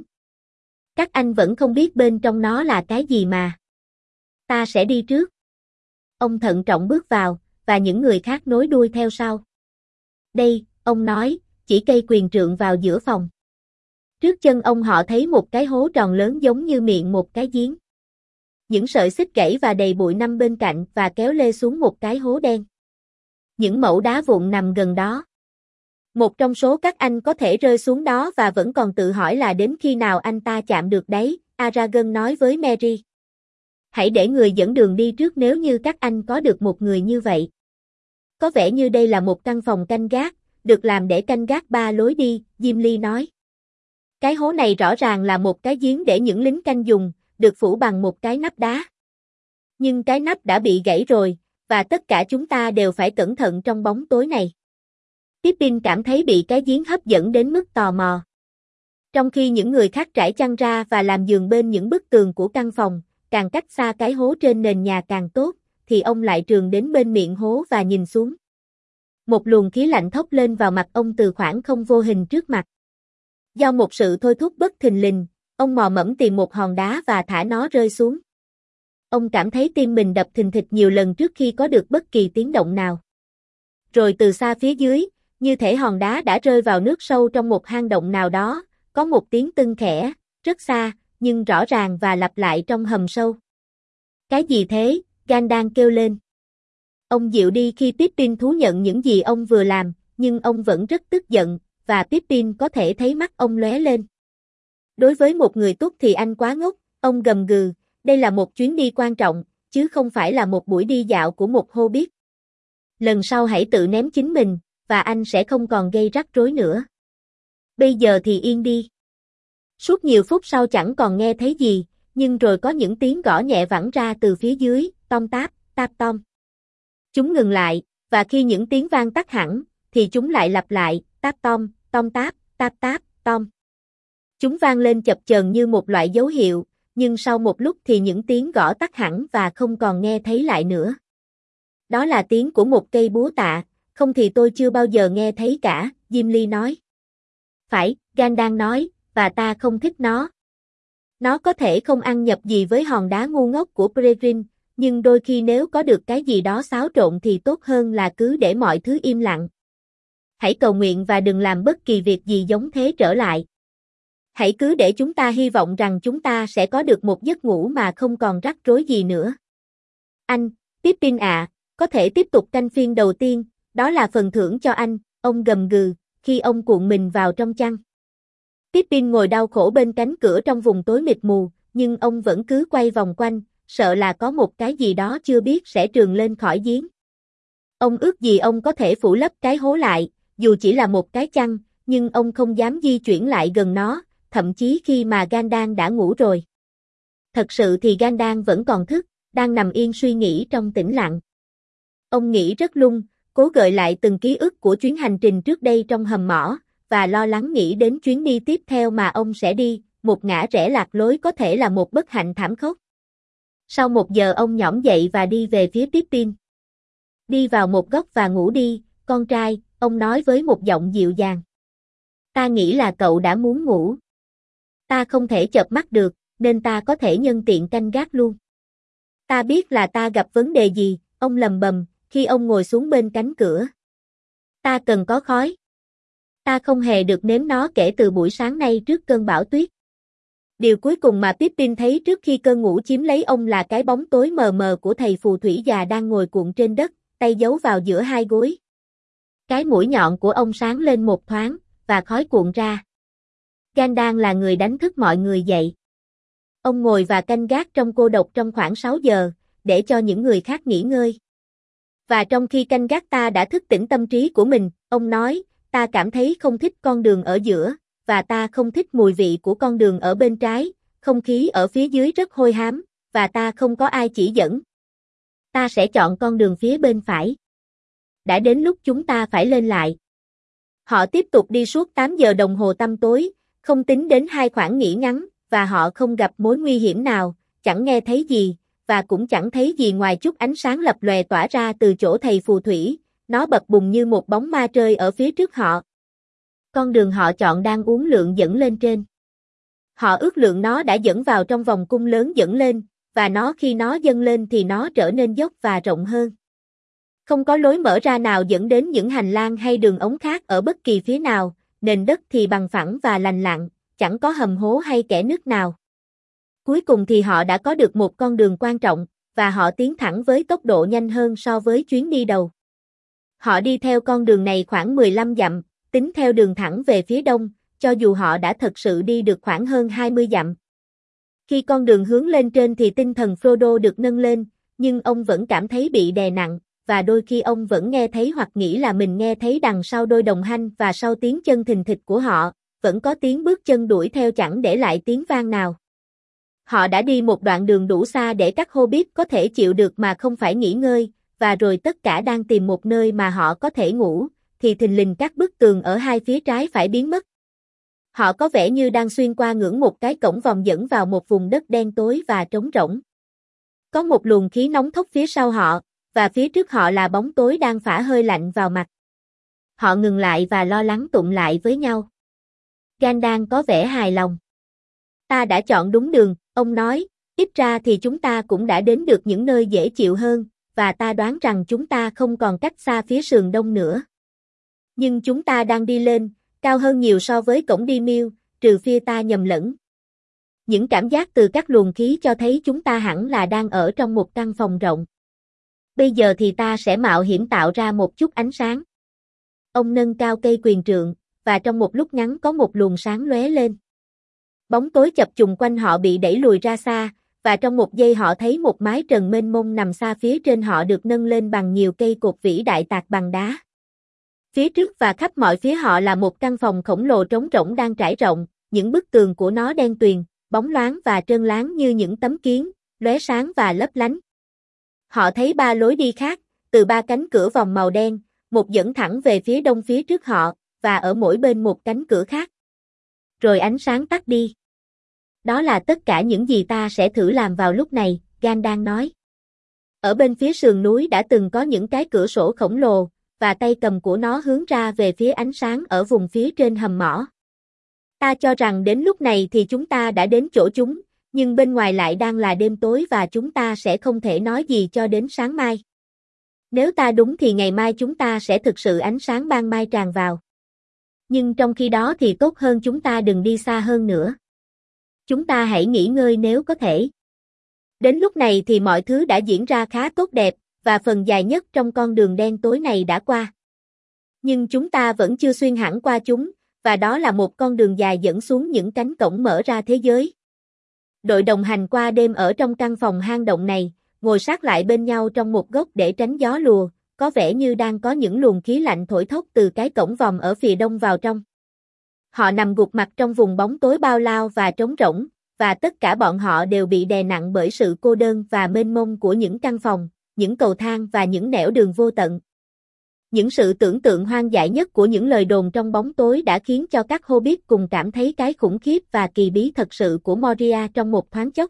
Các anh vẫn không biết bên trong nó là cái gì mà. Ta sẽ đi trước. Ông thận trọng bước vào, và những người khác nối đuôi theo sau. Đây, ông nói, chỉ cây quyền trượng vào giữa phòng. Trước chân ông họ thấy một cái hố tròn lớn giống như miệng một cái giếng. Những sợi xích gãy và đầy bụi nằm bên cạnh và kéo lê xuống một cái hố đen. Những mẩu đá vụn nằm gần đó. Một trong số các anh có thể rơi xuống đó và vẫn còn tự hỏi là đến khi nào anh ta chạm được đấy, Aragorn nói với Merry. Hãy để người dẫn đường đi trước nếu như các anh có được một người như vậy. Có vẻ như đây là một căn phòng canh gác, được làm để canh gác 3 lối đi, Gimli nói. Cái hố này rõ ràng là một cái giếng để những lính canh dùng, được phủ bằng một cái nắp đá. Nhưng cái nắp đã bị gãy rồi, và tất cả chúng ta đều phải cẩn thận trong bóng tối này. Pippin cảm thấy bị cái giếng hấp dẫn đến mức tò mò. Trong khi những người khác trải chăn ra và làm giường bên những bức tường của căn phòng, càng cách xa cái hố trên nền nhà càng tốt, thì ông lại trườn đến bên miệng hố và nhìn xuống. Một luồng khí lạnh thốc lên vào mặt ông từ khoảng không vô hình trước mặt. Do một sự thôi thúc bất thình lình, ông mò mẫm tìm một hòn đá và thả nó rơi xuống. Ông cảm thấy tim mình đập thình thịch nhiều lần trước khi có được bất kỳ tiếng động nào. Rồi từ xa phía dưới, như thể hòn đá đã rơi vào nước sâu trong một hang động nào đó, có một tiếng tưng khẽ, rất xa, nhưng rõ ràng và lặp lại trong hầm sâu. Cái gì thế? Gandalf kêu lên. Ông dịu đi khi Pippin thú nhận những gì ông vừa làm, nhưng ông vẫn rất tức giận, và Pippin có thể thấy mắt ông lóe lên. Đối với một người túc thì anh quá ngốc, ông gầm gừ, đây là một chuyến đi quan trọng, chứ không phải là một buổi đi dạo của một Hobbit. Lần sau hãy tự ném chính mình, và anh sẽ không còn gây rắc rối nữa. Bây giờ thì yên đi. Suốt nhiều phút sau chẳng còn nghe thấy gì, nhưng rồi có những tiếng gõ nhẹ vẳng ra từ phía dưới, tom táp, táp tom. Chúng ngừng lại, và khi những tiếng vang tắt hẳn, thì chúng lại lặp lại, táp tom táp, tom. Chúng vang lên chập chờn như một loại dấu hiệu, nhưng sau một lúc thì những tiếng gõ tắt hẳn và không còn nghe thấy lại nữa. Đó là tiếng của một cây búa tạ, không thì tôi chưa bao giờ nghe thấy cả, Gimli nói. Phải, Gandalf nói, và ta không thích nó. Nó có thể không ăn nhập gì với hòn đá ngu ngốc của Peregrine, nhưng đôi khi nếu có được cái gì đó xáo trộn thì tốt hơn là cứ để mọi thứ im lặng. Hãy cầu nguyện và đừng làm bất kỳ việc gì giống thế trở lại. Hãy cứ để chúng ta hy vọng rằng chúng ta sẽ có được một giấc ngủ mà không còn rắc rối gì nữa. Anh, Pippin ạ, có thể tiếp tục canh phiên đầu tiên, đó là phần thưởng cho anh, ông gầm gừ, khi ông cuộn mình vào trong chăn. Pippin ngồi đau khổ bên cánh cửa trong vùng tối mịt mù, nhưng ông vẫn cứ quay vòng quanh, sợ là có một cái gì đó chưa biết sẽ trườn lên khỏi giếng. Ông ước gì ông có thể phủ lấp cái hố lại, dù chỉ là một cái chăn, nhưng ông không dám di chuyển lại gần nó, thậm chí khi mà Gandalf đã ngủ rồi. Thật sự thì Gandalf vẫn còn thức, đang nằm yên suy nghĩ trong tĩnh lặng. Ông nghĩ rất lung, cố gợi lại từng ký ức của chuyến hành trình trước đây trong hầm mỏ, và lo lắng nghĩ đến chuyến đi tiếp theo mà ông sẽ đi, một ngã rẽ lạc lối có thể là một bất hạnh thảm khốc. Sau 1 giờ ông nhõm dậy và đi về phía Pippin. Đi vào một góc và ngủ đi, con trai, ông nói với một giọng dịu dàng. Ta nghĩ là cậu đã muốn ngủ. Ta không thể chợp mắt được, nên ta có thể nhân tiện canh gác luôn. Ta biết là ta gặp vấn đề gì, ông lầm bầm, khi ông ngồi xuống bên cánh cửa. Ta cần có khói. Ta không hề được nếm nó kể từ buổi sáng nay trước cơn bão tuyết. Điều cuối cùng mà Pippin thấy trước khi cơn ngủ chiếm lấy ông là cái bóng tối mờ mờ của thầy phù thủy già đang ngồi cuộn trên đất, tay giấu vào giữa hai gối. Cái mũi nhọn của ông sáng lên một thoáng, và khói cuộn ra. Gandalf là người đánh thức mọi người dậy. Ông ngồi và canh gác trong cô độc trong khoảng 6 giờ, để cho những người khác nghỉ ngơi. Và trong khi canh gác ta đã thức tỉnh tâm trí của mình, ông nói, ta cảm thấy không thích con đường ở giữa, và ta không thích mùi vị của con đường ở bên trái, không khí ở phía dưới rất hôi hám, và ta không có ai chỉ dẫn. Ta sẽ chọn con đường phía bên phải. Đã đến lúc chúng ta phải lên lại. Họ tiếp tục đi suốt 8 giờ đồng hồ tăm tối, không tính đến 2 khoảng nghỉ ngắn, và họ không gặp mối nguy hiểm nào, chẳng nghe thấy gì, và cũng chẳng thấy gì ngoài chút ánh sáng lập lòe tỏa ra từ chỗ thầy phù thủy, nó bập bùng như một bóng ma trơi ở phía trước họ. Con đường họ chọn đang uốn lượn dẫn lên trên. Họ ước lượng nó đã dẫn vào trong vòng cung lớn dẫn lên, và khi nó dâng lên thì nó trở nên dốc và rộng hơn. Không có lối mở ra nào dẫn đến những hành lang hay đường ống khác ở bất kỳ phía nào, nền đất thì bằng phẳng và lành lặn, chẳng có hầm hố hay kẽ nứt nào. Cuối cùng thì họ đã có được một con đường quan trọng, và họ tiến thẳng với tốc độ nhanh hơn so với chuyến đi đầu. Họ đi theo con đường này khoảng 15 dặm, tính theo đường thẳng về phía đông, cho dù họ đã thật sự đi được khoảng hơn 20 dặm. Khi con đường hướng lên trên thì tinh thần Frodo được nâng lên, nhưng ông vẫn cảm thấy bị đè nặng, và đôi khi ông vẫn nghe thấy hoặc nghĩ là mình nghe thấy đằng sau đôi đồng hành và sau tiếng chân thình thịch của họ, vẫn có tiếng bước chân đuổi theo chẳng để lại tiếng vang nào. Họ đã đi một đoạn đường đủ xa để các Hobbit có thể chịu được mà không phải nghỉ ngơi, và rồi tất cả đang tìm một nơi mà họ có thể ngủ, thì thình lình các bức tường ở hai phía trái phải biến mất. Họ có vẻ như đang xuyên qua ngưỡng một cái cổng vòng dẫn vào một vùng đất đen tối và trống rỗng. Có một luồng khí nóng thốc phía sau họ, và phía trước họ là bóng tối đang phả hơi lạnh vào mặt. Họ ngừng lại và lo lắng tụng lại với nhau. Gandalf có vẻ hài lòng. Ta đã chọn đúng đường, ông nói, ít ra thì chúng ta cũng đã đến được những nơi dễ chịu hơn, và ta đoán rằng chúng ta không còn cách xa phía sườn đông nữa. Nhưng chúng ta đang đi lên, cao hơn nhiều so với cổng đi Mill, trừ phi ta nhầm lẫn. Những cảm giác từ các luồng khí cho thấy chúng ta hẳn là đang ở trong một căn phòng rộng. Bây giờ thì ta sẽ mạo hiểm tạo ra một chút ánh sáng. Ông nâng cao cây quyền trượng, và trong một lúc ngắn có một luồng sáng lóe lên. Bóng tối chập trùng quanh họ bị đẩy lùi ra xa, và trong một giây họ thấy một mái trần mênh mông nằm xa phía trên họ được nâng lên bằng nhiều cây cột vĩ đại tạc bằng đá. Phía trước và khắp mọi phía họ là một căn phòng khổng lồ trống rỗng đang trải rộng, những bức tường của nó đen tuyền, bóng loáng và trơn láng như những tấm kiến, lóe sáng và lấp lánh. Họ thấy 3 lối đi khác, từ 3 cánh cửa vòng màu đen, một dẫn thẳng về phía đông phía trước họ, và ở mỗi bên một cánh cửa khác. Rồi ánh sáng tắt đi. Đó là tất cả những gì ta sẽ thử làm vào lúc này, Gan đang nói. Ở bên phía sườn núi đã từng có những cái cửa sổ khổng lồ, và tay cầm của nó hướng ra về phía ánh sáng ở vùng phía trên hầm mỏ. Ta cho rằng đến lúc này thì chúng ta đã đến chỗ chúng, nhưng bên ngoài lại đang là đêm tối và chúng ta sẽ không thể nói gì cho đến sáng mai. Nếu ta đúng thì ngày mai chúng ta sẽ thực sự ánh sáng ban mai tràn vào. Nhưng trong khi đó thì tốt hơn chúng ta đừng đi xa hơn nữa. Chúng ta hãy nghỉ ngơi nếu có thể. Đến lúc này thì mọi thứ đã diễn ra khá tốt đẹp, và phần dài nhất trong con đường đen tối này đã qua. Nhưng chúng ta vẫn chưa xuyên hẳn qua chúng, và đó là một con đường dài dẫn xuống những cánh cổng mở ra thế giới. Đội đồng hành qua đêm ở trong căn phòng hang động này, ngồi sát lại bên nhau trong một góc để tránh gió lùa, có vẻ như đang có những luồng khí lạnh thổi thốc từ cái cổng vòm ở phía đông vào trong. Họ nằm gục mặt trong vùng bóng tối bao la và trống rỗng, và tất cả bọn họ đều bị đè nặng bởi sự cô đơn và mênh mông của những căn phòng, những cầu thang và những nẻo đường vô tận. Những sự tưởng tượng hoang dại nhất của những lời đồn trong bóng tối đã khiến cho các Hobbit cùng cảm thấy cái khủng khiếp và kỳ bí thật sự của Moria trong một thoáng chốc.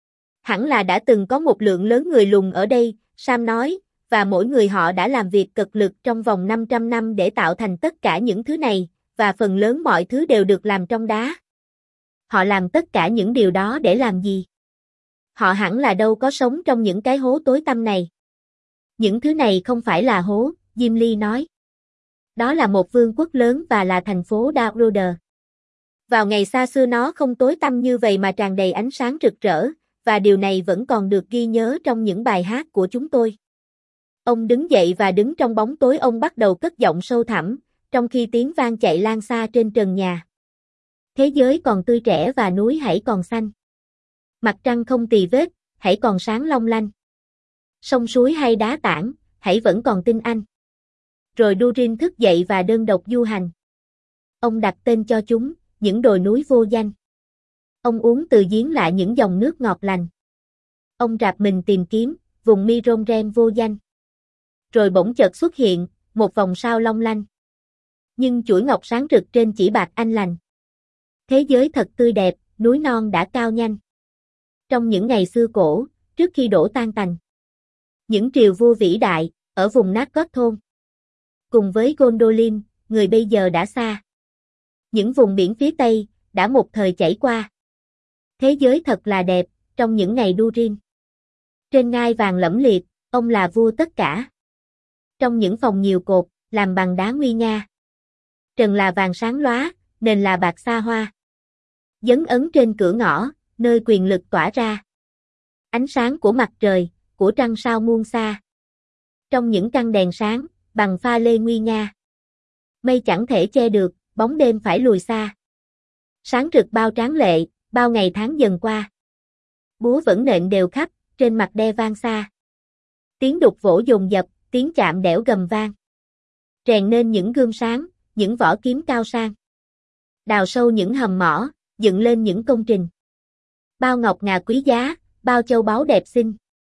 Hẳn là đã từng có một lượng lớn người lùn ở đây, Sam nói, và mỗi người họ đã làm việc cực lực trong vòng 500 năm để tạo thành tất cả những thứ này, và phần lớn mọi thứ đều được làm trong đá. Họ làm tất cả những điều đó để làm gì? Họ hẳn là đâu có sống trong những cái hố tối tăm này. Những thứ này không phải là hố, Gimli nói. Đó là một vương quốc lớn và là thành phố Darkroder. Vào ngày xa xưa nó không tối tăm như vậy mà tràn đầy ánh sáng rực rỡ, và điều này vẫn còn được ghi nhớ trong những bài hát của chúng tôi. Ông đứng dậy và đứng trong bóng tối, ông bắt đầu cất giọng sâu thẳm, trong khi tiếng vang chạy lan xa trên trần nhà. Thế giới còn tươi trẻ và núi hãy còn xanh. Mặt trăng không tì vết, hãy còn sáng long lanh. Sông suối hay đá tảng, hãy vẫn còn tin anh. Rồi Durin thức dậy và đơn độc du hành. Ông đặt tên cho chúng, những đồi núi vô danh. Ông uống từ giếng lại những dòng nước ngọt lành. Ông rạp mình tìm kiếm, vùng Mironrem vô danh. Rồi bỗng chợt xuất hiện, một vòng sao long lanh. Nhưng chuỗi ngọc sáng rực trên chỉ bạc anh lành. Thế giới thật tươi đẹp, núi non đã cao nhanh. Trong những ngày xưa cổ, trước khi đổ tan tành. Những triều vua vĩ đại, ở vùng Nargotha thôn. Cùng với Gondolin, người bây giờ đã xa. Những vùng biển phía Tây, đã một thời chảy qua. Thế giới thật là đẹp, trong những ngày Durin. Trên ngai vàng lẫm liệt, ông là vua tất cả. Trong những phòng nhiều cột, làm bằng đá nguy nga. Trần là vàng sáng lóa, nền là bạc xa hoa. Dấn ấn trên cửa ngõ, nơi quyền lực tỏa ra. Ánh sáng của mặt trời, của trăng sao muôn xa. Trong những căn đèn sáng, bằng pha lê nguy nga. Mây chẳng thể che được, bóng đêm phải lùi xa. Sáng rực bao tráng lệ, bao ngày tháng dần qua. Búa vẫn nện đều khắp, trên mặt đe vang xa. Tiếng đục vỗ dồn dập, tiếng chạm đẽo gầm vang. Rèn nên những gươm sáng, những vỏ kiếm cao sang. Đào sâu những hầm mỏ, dựng lên những công trình. Bao ngọc ngà quý giá, bao châu báu đẹp xinh.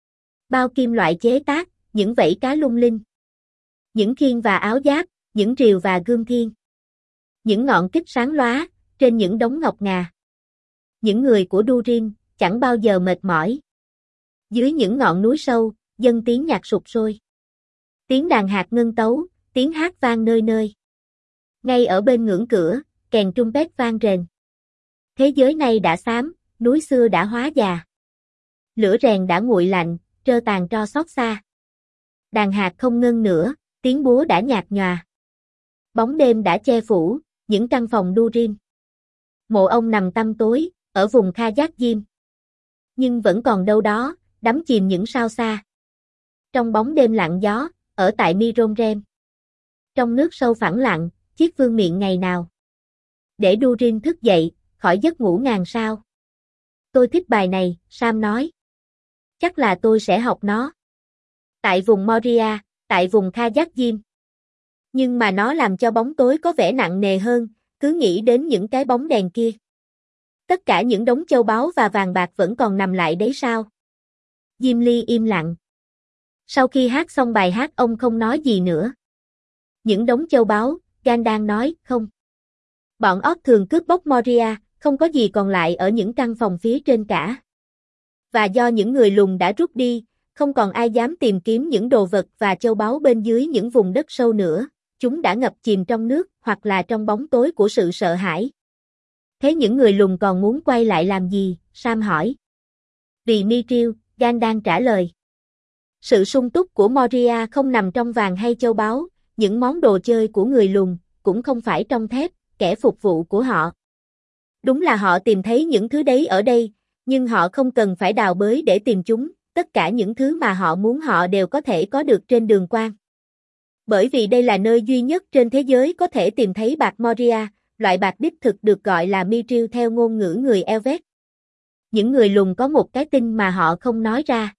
Bao kim loại chế tác, những vảy cá lung linh. Những khiên và áo giáp, những rìu và gươm thiên. Những ngọn kích sáng lóa, trên những đống ngọc ngà. Những người của Durin, chẳng bao giờ mệt mỏi. Dưới những ngọn núi sâu, dâng tiếng nhạc sục sôi. Tiếng đàn hạt ngân tấu, tiếng hát vang nơi nơi. Ngay ở bên ngưỡng cửa, kèn trumpet vang rền. Thế giới này đã xám, núi xưa đã hóa già. Lửa rèn đã nguội lạnh, trơ tàn tro xót xa. Đàn hạt không ngân nữa, tiếng búa đã nhạt nhòa. Bóng đêm đã che phủ, những căn phòng Durin. Mộ ông nằm tăm tối, ở vùng Khazad Dûm. Nhưng vẫn còn đâu đó, đắm chìm những sao xa. Trong bóng đêm lặng gió, ở tại Mironrem. Trong nước sâu phẳng lặng, chiếc vương miện ngày nào. Để Durin thức dậy, khỏi giấc ngủ ngàn sao. Tôi thích bài này, Sam nói. Chắc là tôi sẽ học nó. Tại vùng Moria, tại vùng Khazakhstan. Nhưng mà nó làm cho bóng tối có vẻ nặng nề hơn, cứ nghĩ đến những cái bóng đèn kia. Tất cả những đống châu báu và vàng bạc vẫn còn nằm lại đấy sao? Gimli im lặng. Sau khi hát xong bài hát ông không nói gì nữa. Những đống châu báu, Gandalf nói, không. Bọn orc thường cướp bóc Moria, không có gì còn lại ở những căn phòng phía trên cả. Và do những người lùn đã rút đi, không còn ai dám tìm kiếm những đồ vật và châu báu bên dưới những vùng đất sâu nữa, chúng đã ngập chìm trong nước hoặc là trong bóng tối của sự sợ hãi. Thế những người lùn còn muốn quay lại làm gì? Sam hỏi. Vì Mithril, Gandalf trả lời. Sự sung túc của Moria không nằm trong vàng hay châu báu, những món đồ chơi của người lùn, cũng không phải trong thép, kẻ phục vụ của họ. Đúng là họ tìm thấy những thứ đấy ở đây, nhưng họ không cần phải đào bới để tìm chúng, tất cả những thứ mà họ muốn họ đều có thể có được trên đường quang. Bởi vì đây là nơi duy nhất trên thế giới có thể tìm thấy bạc Moria, loại bạc đích thực được gọi là Mithril theo ngôn ngữ người Elvet. Những người lùn có một cái tin mà họ không nói ra.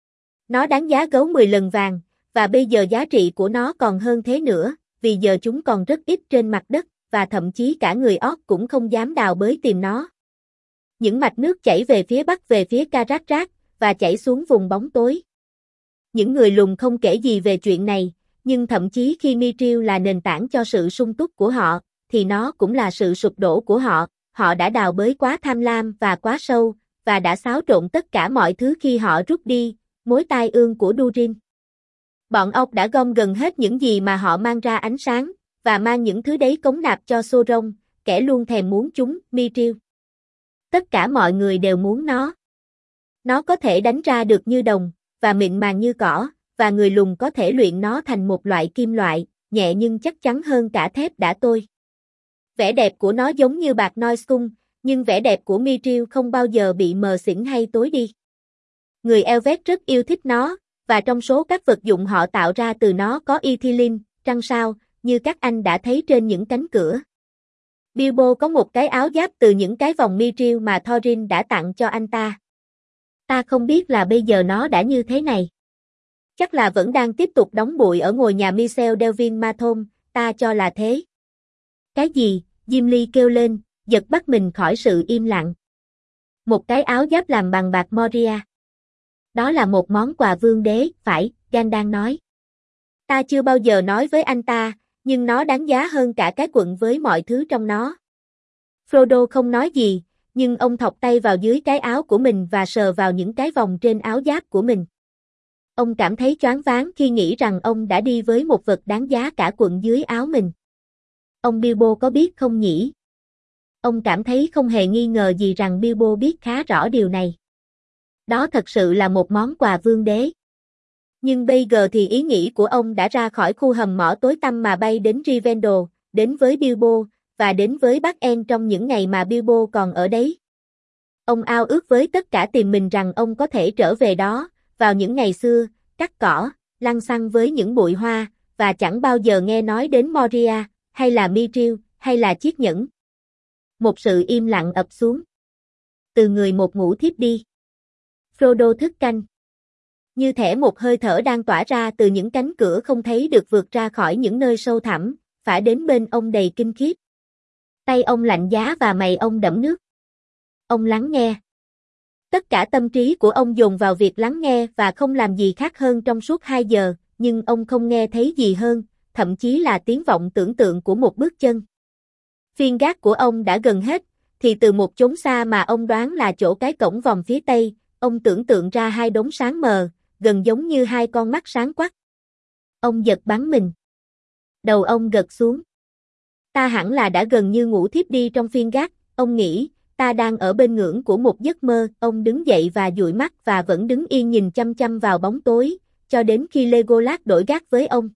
Nó đáng giá gấu 10 lần vàng, và bây giờ giá trị của nó còn hơn thế nữa, vì giờ chúng còn rất ít trên mặt đất, và thậm chí cả người orc cũng không dám đào bới tìm nó. Những mạch nước chảy về phía bắc về phía Carrack, và chảy xuống vùng bóng tối. Những người lùn không kể gì về chuyện này, nhưng thậm chí khi Mithril là nền tảng cho sự sung túc của họ, thì nó cũng là sự sụp đổ của họ. Họ đã đào bới quá tham lam và quá sâu, và đã xáo trộn tất cả mọi thứ khi họ rút đi, mối tai ương của Durin. Bọn ốc đã gom gần hết những gì mà họ mang ra ánh sáng, và mang những thứ đấy cống nạp cho Sauron, kẻ luôn thèm muốn chúng, Mithril. Tất cả mọi người đều muốn nó. Nó có thể đánh ra được như đồng, và mịn màng như cỏ, và người lùn có thể luyện nó thành một loại kim loại, nhẹ nhưng chắc chắn hơn cả thép đã tôi. Vẻ đẹp của nó giống như bạc Noiscung, nhưng vẻ đẹp của Mithril không bao giờ bị mờ xỉn hay tối đi. Người Elvet rất yêu thích nó, và trong số các vật dụng họ tạo ra từ nó có Ithilin, trăng sao, như các anh đã thấy trên những cánh cửa. Bilbo có một cái áo giáp từ những cái vòng Mithril mà Thorin đã tặng cho anh ta. Ta không biết là bây giờ nó đã như thế này. Chắc là vẫn đang tiếp tục đóng bụi ở ngôi nhà Michel Delvin Mathom, ta cho là thế. Cái gì? Gimli kêu lên, giật bắt mình khỏi sự im lặng. Một cái áo giáp làm bằng bạc Moria. Đó là một món quà vương đế, phải, Gandalf nói. Ta chưa bao giờ nói với anh ta, nhưng nó đáng giá hơn cả cái quận với mọi thứ trong nó. Frodo không nói gì, nhưng ông thọc tay vào dưới cái áo của mình và sờ vào những cái vòng trên áo giáp của mình. Ông cảm thấy choáng váng khi nghĩ rằng ông đã đi với một vật đáng giá cả quận dưới áo mình. Ông Bilbo có biết không nhỉ? Ông cảm thấy không hề nghi ngờ gì rằng Bilbo biết khá rõ điều này. Đó thật sự là một món quà vương đế. Nhưng bây giờ thì ý nghĩ của ông đã ra khỏi khu hầm mỏ tối tăm mà bay đến Rivendell, đến với Bilbo, và đến với Bác En trong những ngày mà Bilbo còn ở đấy. Ông ao ước với tất cả tìm mình rằng ông có thể trở về đó, vào những ngày xưa, cắt cỏ, lăng xăng với những bụi hoa, và chẳng bao giờ nghe nói đến Moria, hay là Mithril, hay là chiếc nhẫn. Một sự im lặng ập xuống. Từ người một ngủ thiếp đi. Frodo thức canh. Như thể một hơi thở đang tỏa ra từ những cánh cửa không thấy được vượt ra khỏi những nơi sâu thẳm, phả đến bên ông đầy kinh khiếp. Tay ông lạnh giá và mày ông đẫm nước. Ông lắng nghe. Tất cả tâm trí của ông dồn vào việc lắng nghe và không làm gì khác hơn trong suốt 2 giờ, nhưng ông không nghe thấy gì hơn, thậm chí là tiếng vọng tưởng tượng của một bước chân. Phiên gác của ông đã gần hết, thì từ một chốn xa mà ông đoán là chỗ cái cổng vòng phía tây, ông tưởng tượng ra 2 đốm sáng mờ, gần giống như 2 con mắt sáng quắc. Ông giật bắn mình. Đầu ông gật xuống. Ta hẳn là đã gần như ngủ thiếp đi trong phiên gác, ông nghĩ, ta đang ở bên ngưỡng của một giấc mơ. Ông đứng dậy và dụi mắt và vẫn đứng yên nhìn chăm chăm vào bóng tối, cho đến khi Legolas đổi gác với ông.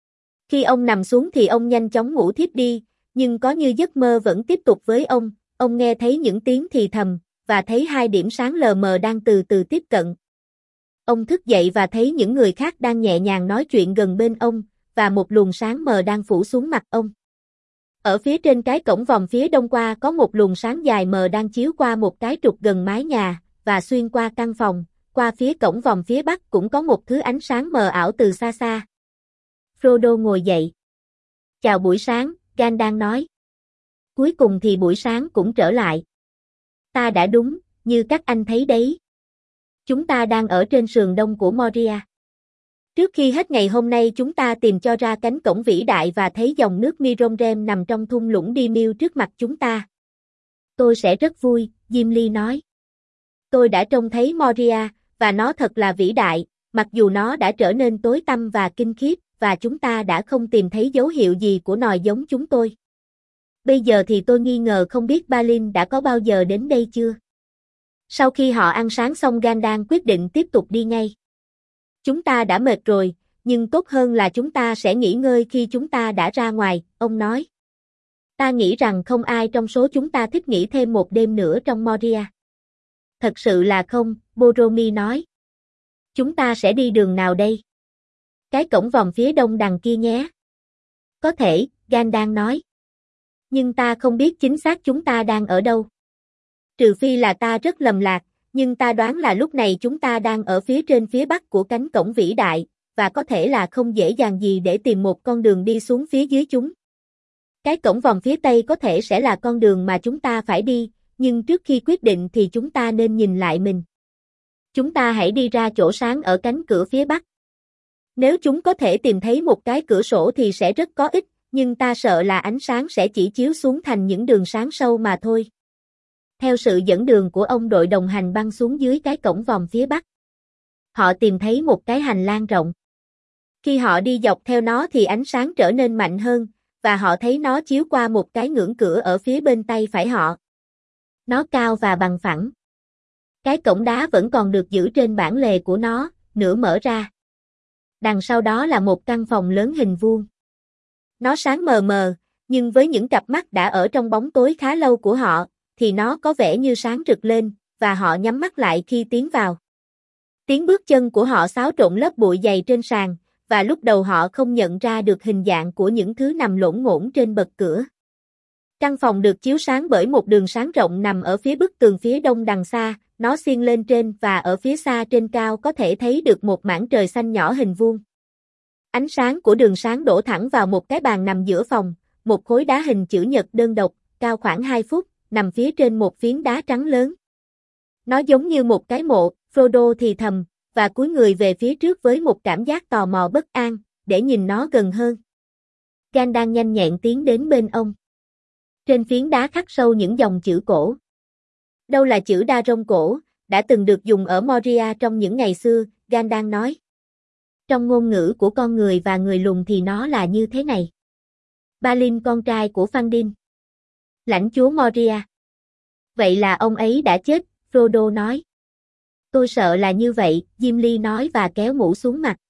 Khi ông nằm xuống thì ông nhanh chóng ngủ thiếp đi, nhưng có như giấc mơ vẫn tiếp tục với ông nghe thấy những tiếng thì thầm, và thấy 2 điểm sáng lờ mờ đang từ từ tiếp cận. Ông thức dậy và thấy những người khác đang nhẹ nhàng nói chuyện gần bên ông, và một luồng sáng mờ đang phủ xuống mặt ông. Ở phía trên cái cổng vòm phía đông qua có một luồng sáng dài mờ đang chiếu qua một cái trục gần mái nhà, và xuyên qua căn phòng, qua phía cổng vòm phía bắc cũng có một thứ ánh sáng mờ ảo từ xa xa. Frodo ngồi dậy. Chào buổi sáng, Gandalf nói. Cuối cùng thì buổi sáng cũng trở lại. Ta đã đúng, như các anh thấy đấy. Chúng ta đang ở trên sườn đông của Moria. Trước khi hết ngày hôm nay chúng ta tìm cho ra cánh cổng vĩ đại và thấy dòng nước Miromrem nằm trong thung lũng Dimir trước mặt chúng ta. Tôi sẽ rất vui, Gimli nói. Tôi đã trông thấy Moria, và nó thật là vĩ đại, mặc dù nó đã trở nên tối tăm và kinh khiếp, và chúng ta đã không tìm thấy dấu hiệu gì của nòi giống chúng tôi. Bây giờ thì tôi nghi ngờ không biết Balin đã có bao giờ đến đây chưa. Sau khi họ ăn sáng xong Gandalf quyết định tiếp tục đi ngay. Chúng ta đã mệt rồi, nhưng tốt hơn là chúng ta sẽ nghỉ ngơi khi chúng ta đã ra ngoài, ông nói. Ta nghĩ rằng không ai trong số chúng ta thích nghỉ thêm một đêm nữa trong Moria. Thật sự là không, Boromir nói. Chúng ta sẽ đi đường nào đây? Cái cổng vòm phía đông đằng kia nhé. Có thể, Gandalf nói. Nhưng ta không biết chính xác chúng ta đang ở đâu. Trừ phi là ta rất lầm lạc, nhưng ta đoán là lúc này chúng ta đang ở phía trên phía bắc của cánh cổng vĩ đại, và có thể là không dễ dàng gì để tìm một con đường đi xuống phía dưới chúng. Cái cổng vòm phía tây có thể sẽ là con đường mà chúng ta phải đi, nhưng trước khi quyết định thì chúng ta nên nhìn lại mình. Chúng ta hãy đi ra chỗ sáng ở cánh cửa phía bắc. Nếu chúng có thể tìm thấy một cái cửa sổ thì sẽ rất có ích, nhưng ta sợ là ánh sáng sẽ chỉ chiếu xuống thành những đường sáng sâu mà thôi. Theo sự dẫn đường của ông đội đồng hành băng xuống dưới cái cổng vòm phía bắc. Họ tìm thấy một cái hành lang rộng. Khi họ đi dọc theo nó thì ánh sáng trở nên mạnh hơn, và họ thấy nó chiếu qua một cái ngưỡng cửa ở phía bên tay phải họ. Nó cao và bằng phẳng. Cái cổng đá vẫn còn được giữ trên bản lề của nó, nửa mở ra. Đằng sau đó là một căn phòng lớn hình vuông. Nó sáng mờ mờ, nhưng với những cặp mắt đã ở trong bóng tối khá lâu của họ, thì nó có vẻ như sáng rực lên, và họ nhắm mắt lại khi tiến vào. Tiếng bước chân của họ xáo trộn lớp bụi dày trên sàn, và lúc đầu họ không nhận ra được hình dạng của những thứ nằm lổn ngổn trên bậc cửa. Căn phòng được chiếu sáng bởi một đường sáng rộng nằm ở phía bức tường phía đông đằng xa, nó xiên lên trên và ở phía xa trên cao có thể thấy được một mảng trời xanh nhỏ hình vuông. Ánh sáng của đường sáng đổ thẳng vào một cái bàn nằm giữa phòng, một khối đá hình chữ nhật đơn độc, cao khoảng 2 phút, nằm phía trên một phiến đá trắng lớn. Nó giống như một cái mộ, Frodo thì thầm, và cúi người về phía trước với một cảm giác tò mò bất an, để nhìn nó gần hơn. Gandalf nhanh nhẹn tiến đến bên ông. Trên phiến đá khắc sâu những dòng chữ cổ. Đâu là chữ đa rông cổ, đã từng được dùng ở Moria trong những ngày xưa, Gandalf nói. Trong ngôn ngữ của con người và người lùn thì nó là như thế này. Balin con trai của Fandin. Lãnh chúa Moria. Vậy là ông ấy đã chết, Frodo nói. Tôi sợ là như vậy, Gimli nói và kéo mũ xuống mặt.